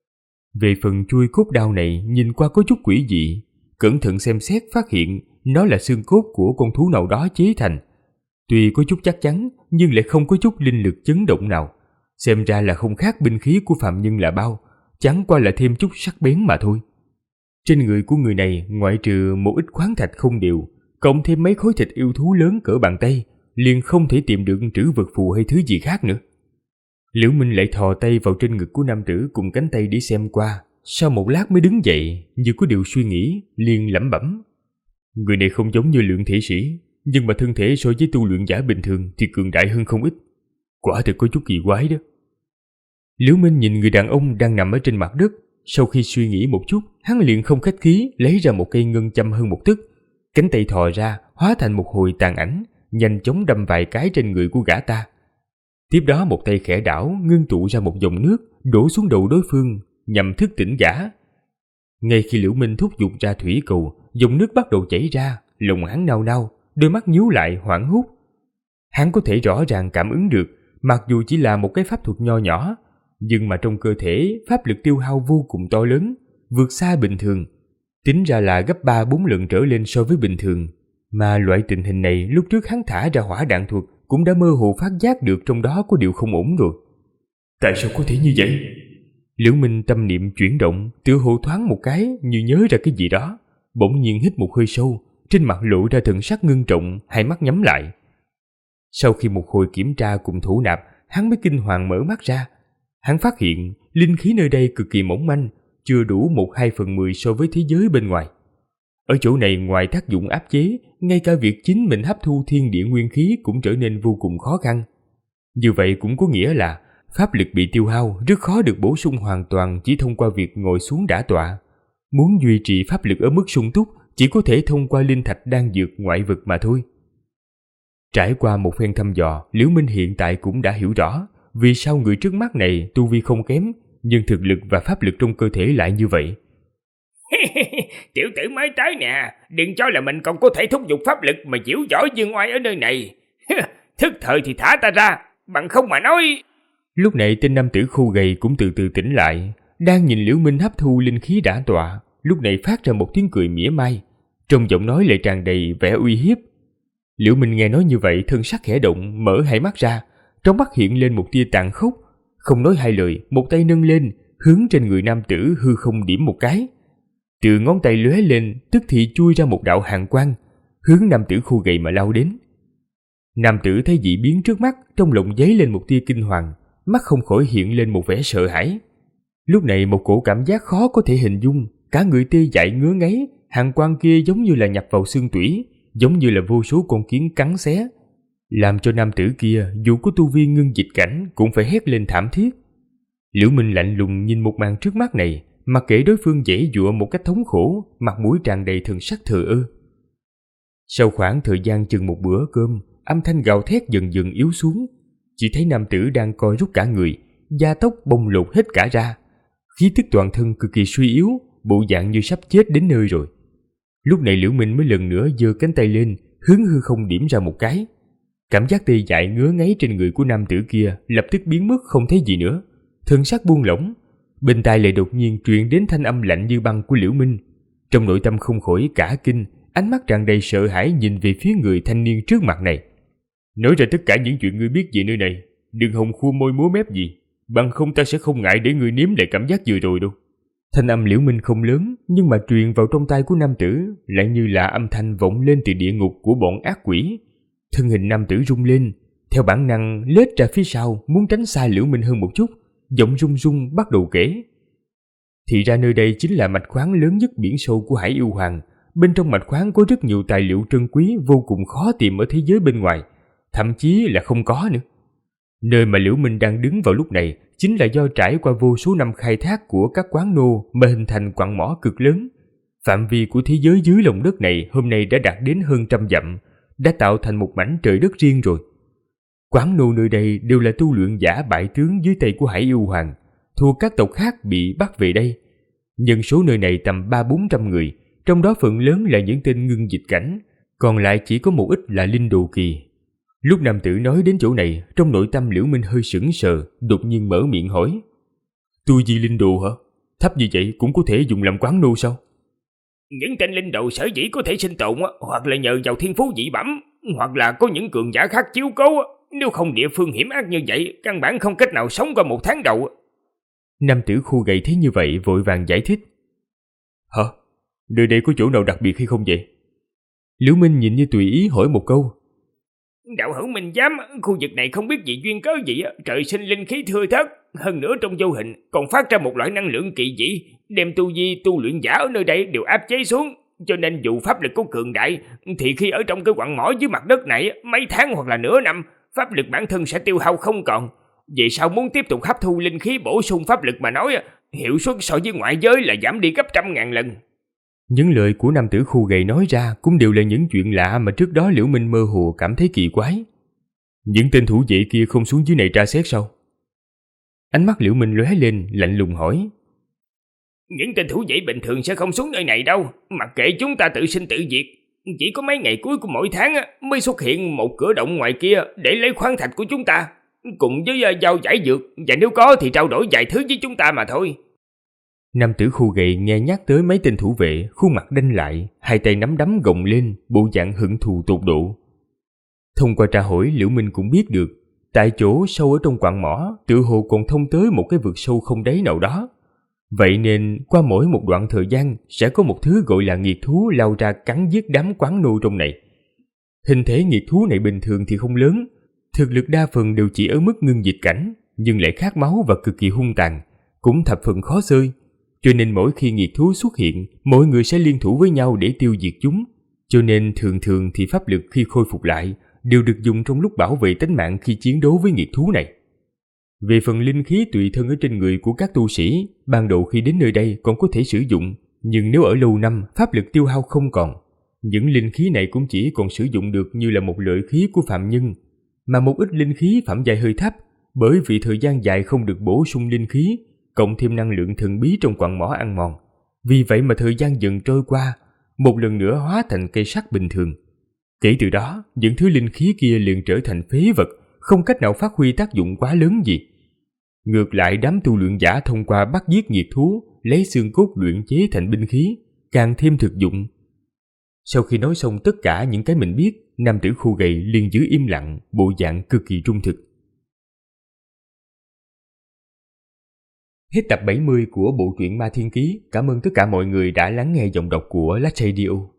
Về phần chuôi cốt đao này nhìn qua có chút quỷ dị, cẩn thận xem xét phát hiện nó là xương cốt của con thú nào đó chế thành. Tuy có chút chắc chắn nhưng lại không có chút linh lực chấn động nào, xem ra là không khác binh khí của phàm nhân là bao, chẳng qua là thêm chút sắc bén mà thôi. Trên người của người này ngoại trừ một ít khoáng thạch không đều, cộng thêm mấy khối thịt yêu thú lớn cỡ bàn tay, liền không thể tìm được trữ vật phù hay thứ gì khác nữa. Liễu Minh lại thò tay vào trên ngực của nam tử cùng cánh tay để xem qua, sau một lát mới đứng dậy, như có điều suy nghĩ, liền lẩm bẩm. Người này không giống như luyện thể sĩ, nhưng mà thân thể so với tu luyện giả bình thường thì cường đại hơn không ít. Quả thực có chút kỳ quái đó. Liễu Minh nhìn người đàn ông đang nằm ở trên mặt đất, sau khi suy nghĩ một chút, hắn liền không khách khí lấy ra một cây ngân châm hơn một tấc, cánh tay thò ra hóa thành một hồi tàn ảnh, nhanh chóng đâm vài cái trên người của gã ta. Tiếp đó một tay khẽ đảo ngưng tụ ra một dòng nước đổ xuống đầu đối phương nhằm thức tỉnh gã. Ngay khi Liễu Minh thúc giục ra thủy cầu, dòng nước bắt đầu chảy ra, lòng hắn nao nao, đôi mắt nhíu lại hoảng hốt. Hắn có thể rõ ràng cảm ứng được, mặc dù chỉ là một cái pháp thuật nho nhỏ, nhưng mà trong cơ thể pháp lực tiêu hao vô cùng to lớn, vượt xa bình thường, tính ra là gấp 3-4 lần trở lên so với bình thường. Mà loại tình hình này lúc trước hắn thả ra hỏa đạn thuật cũng đã mơ hồ phát giác được trong đó có điều không ổn rồi. Tại sao có thể như vậy? Liễu Minh tâm niệm chuyển động, tựa hồ thoáng một cái như nhớ ra cái gì đó, bỗng nhiên hít một hơi sâu, trên mặt lộ ra thần sắc ngưng trọng, hai mắt nhắm lại. Sau khi một hồi kiểm tra cùng thủ nạp, hắn mới kinh hoàng mở mắt ra. Hắn phát hiện linh khí nơi đây cực kỳ mỏng manh, chưa đủ 1/2/10 so với thế giới bên ngoài. Ở chỗ này ngoài tác dụng áp chế, ngay cả việc chính mình hấp thu thiên địa nguyên khí cũng trở nên vô cùng khó khăn. Như vậy cũng có nghĩa là pháp lực bị tiêu hao rất khó được bổ sung hoàn toàn chỉ thông qua việc ngồi xuống đả tọa. Muốn duy trì pháp lực ở mức sung túc chỉ có thể thông qua linh thạch đan dược ngoại vực mà thôi. Trải qua một phen thăm dò, Liễu Minh hiện tại cũng đã hiểu rõ vì sao người trước mắt này tu vi không kém, nhưng thực lực và pháp lực trong cơ thể lại như vậy. Tiểu tử mới tới nè, đừng cho là mình còn có thể thúc giục pháp lực mà diễu võ dương oai ở nơi này. Thức thời thì thả ta ra, bằng không mà nói. Lúc này tên nam tử khô gầy cũng từ từ tỉnh lại, đang nhìn Liễu Minh hấp thu linh khí đả tọa, lúc này phát ra một tiếng cười mỉa mai, trong giọng nói lại tràn đầy vẻ uy hiếp. Liễu Minh nghe nói như vậy, thân sắc khẽ động, mở hai mắt ra, trong mắt hiện lên một tia tàn khốc, không nói hai lời, một tay nâng lên, hướng trên người nam tử hư không điểm một cái. Từ ngón tay lóe lên, tức thì chui ra một đạo hàn quang, hướng nam tử khô gầy mà lao đến. Nam tử thấy dị biến trước mắt, trong lòng dấy lên một tia kinh hoàng, mắt không khỏi hiện lên một vẻ sợ hãi. Lúc này một cổ cảm giác khó có thể hình dung, cả người tê dại ngứa ngáy, hàn quang kia giống như là nhập vào xương tủy, giống như là vô số con kiến cắn xé, làm cho nam tử kia dù có tu vi ngưng dịch cảnh cũng phải hét lên thảm thiết. Liễu Minh lạnh lùng nhìn một màn trước mắt này, mặc kệ đối phương giãy giụa một cách thống khổ, mặt mũi tràn đầy thần sắc thờ ơ. Sau khoảng thời gian chừng một bữa cơm, âm thanh gào thét dần dần yếu xuống. Chỉ thấy nam tử đang co rút cả người, da tóc bông lột hết cả ra, khí tức toàn thân cực kỳ suy yếu, bộ dạng như sắp chết đến nơi rồi. Lúc này Liễu Minh mới lần nữa giơ cánh tay lên, hướng hư không điểm ra một cái. Cảm giác tê dại ngứa ngáy trên người của nam tử kia lập tức biến mất không thấy gì nữa. Thân xác buông lỏng, bên tai lại đột nhiên truyền đến thanh âm lạnh như băng của Liễu Minh. Trong nội tâm không khỏi cả kinh, ánh mắt tràn đầy sợ hãi nhìn về phía người thanh niên trước mặt này. Nói ra tất cả những chuyện ngươi biết về nơi này, đừng hòng khua môi múa mép gì, bằng không ta sẽ không ngại để ngươi nếm lại cảm giác vừa rồi đâu. Thanh âm Liễu Minh không lớn, nhưng mà truyền vào trong tai của nam tử lại như là âm thanh vọng lên từ địa ngục của bọn ác quỷ. Thân hình nam tử rung lên, theo bản năng lết ra phía sau, muốn tránh xa Liễu Minh hơn một chút, giọng run run bắt đầu kể. Thì ra nơi đây chính là mạch khoáng lớn nhất biển sâu của Hải Yêu Hoàng. Bên trong mạch khoáng có rất nhiều tài liệu trân quý vô cùng khó tìm ở thế giới bên ngoài, thậm chí là không có nữa. Nơi mà Liễu Minh đang đứng vào lúc này chính là do trải qua vô số năm khai thác của các quán nô mà hình thành quặng mỏ cực lớn. Phạm vi của thế giới dưới lòng đất này hôm nay đã đạt đến hơn 100 dặm, đã tạo thành một mảnh trời đất riêng rồi. Quán nô nơi đây đều là tu luyện giả bại tướng dưới tay của Hải Yêu Hoàng, thuộc các tộc khác bị bắt về đây. Nhân số nơi này tầm 300-400 người, trong đó phần lớn là những tên ngưng dịch cảnh, còn lại chỉ có một ít là linh đồ kỳ. Lúc nam tử nói đến chỗ này, trong nội tâm Liễu Minh hơi sững sờ, đột nhiên mở miệng hỏi. Tu vi linh đồ hả? Thấp như vậy cũng có thể dùng làm quán nô sao? Những tên linh đồ sở dĩ có thể sinh tồn, hoặc là nhờ vào thiên phú dị bẩm, hoặc là có những cường giả khác chiếu cố. Nếu không địa phương hiểm ác như vậy, căn bản không cách nào sống qua một tháng đầu. Nam tử khô gầy thấy như vậy vội vàng giải thích. Hả? Nơi đây có chỗ nào đặc biệt hay không vậy? Liễu Minh nhìn như tùy ý hỏi một câu. Đạo hữu Minh Giám, khu vực này không biết vì duyên cớ gì, trời sinh linh khí thưa thớt, hơn nữa trong vô hình còn phát ra một loại năng lượng kỳ dị, đem tu vi tu luyện giả ở nơi đây đều áp chế xuống, cho nên dù pháp lực có cường đại thì khi ở trong cái quặng mỏ dưới mặt đất này mấy tháng hoặc là nửa năm, pháp lực bản thân sẽ tiêu hao không còn. Vậy sao muốn tiếp tục hấp thu linh khí bổ sung pháp lực mà nói, hiệu suất so với ngoại giới là giảm đi gấp 100.000 lần. Những lời của nam tử khô gầy nói ra cũng đều là những chuyện lạ mà trước đó Liễu Minh mơ hồ cảm thấy kỳ quái. Những tên thủ vệ kia không xuống dưới này tra xét sao? Ánh mắt Liễu Minh lóe lên, lạnh lùng hỏi. Những tên thủ vệ bình thường sẽ không xuống nơi này đâu, mặc kệ chúng ta tự sinh tự diệt. Chỉ có mấy ngày cuối của mỗi tháng mới xuất hiện một cửa động ngoài kia để lấy khoáng thạch của chúng ta, cùng với giao giải dược, và nếu có thì trao đổi vài thứ với chúng ta mà thôi. Nam tử khô gầy nghe nhắc tới mấy tên thủ vệ, khuôn mặt đanh lại, hai tay nắm đấm gồng lên, bộ dạng hận thù tột độ. Thông qua tra hỏi, Liễu Minh cũng biết được, tại chỗ sâu ở trong quặng mỏ, tựa hồ còn thông tới một cái vực sâu không đáy nào đó. Vậy nên, qua mỗi một đoạn thời gian, sẽ có một thứ gọi là nghiệt thú lao ra cắn giết đám quán nô trong này. Hình thể nghiệt thú này bình thường thì không lớn, thực lực đa phần đều chỉ ở mức ngưng dịch cảnh, nhưng lại khát máu và cực kỳ hung tàn, cũng thập phần khó xơi. Cho nên mỗi khi nghiệt thú xuất hiện, mọi người sẽ liên thủ với nhau để tiêu diệt chúng. Cho nên thường thường thì pháp lực khi khôi phục lại đều được dùng trong lúc bảo vệ tính mạng khi chiến đấu với nghiệt thú này. Về phần linh khí tùy thân ở trên người của các tu sĩ, ban đầu khi đến nơi đây còn có thể sử dụng, nhưng nếu ở lâu năm, pháp lực tiêu hao không còn. Những linh khí này cũng chỉ còn sử dụng được như là một lợi khí của phạm nhân, mà một ít linh khí phẩm giai hơi thấp, bởi vì thời gian dài không được bổ sung linh khí, cộng thêm năng lượng thần bí trong quặng mỏ ăn mòn. Vì vậy mà thời gian dần trôi qua, một lần nữa hóa thành cây sắt bình thường. Kể từ đó, những thứ linh khí kia liền trở thành phế vật, không cách nào phát huy tác dụng quá lớn gì. Ngược lại, đám tu luyện giả thông qua bắt giết nghiệt thú, lấy xương cốt luyện chế thành binh khí, càng thêm thực dụng. Sau khi nói xong tất cả những cái mình biết, nam tử khô gầy liền giữ im lặng, bộ dạng cực kỳ trung thực. Hết tập 70 của bộ truyện Ma Thiên Ký. Cảm ơn tất cả mọi người đã lắng nghe giọng đọc của Lách Radio.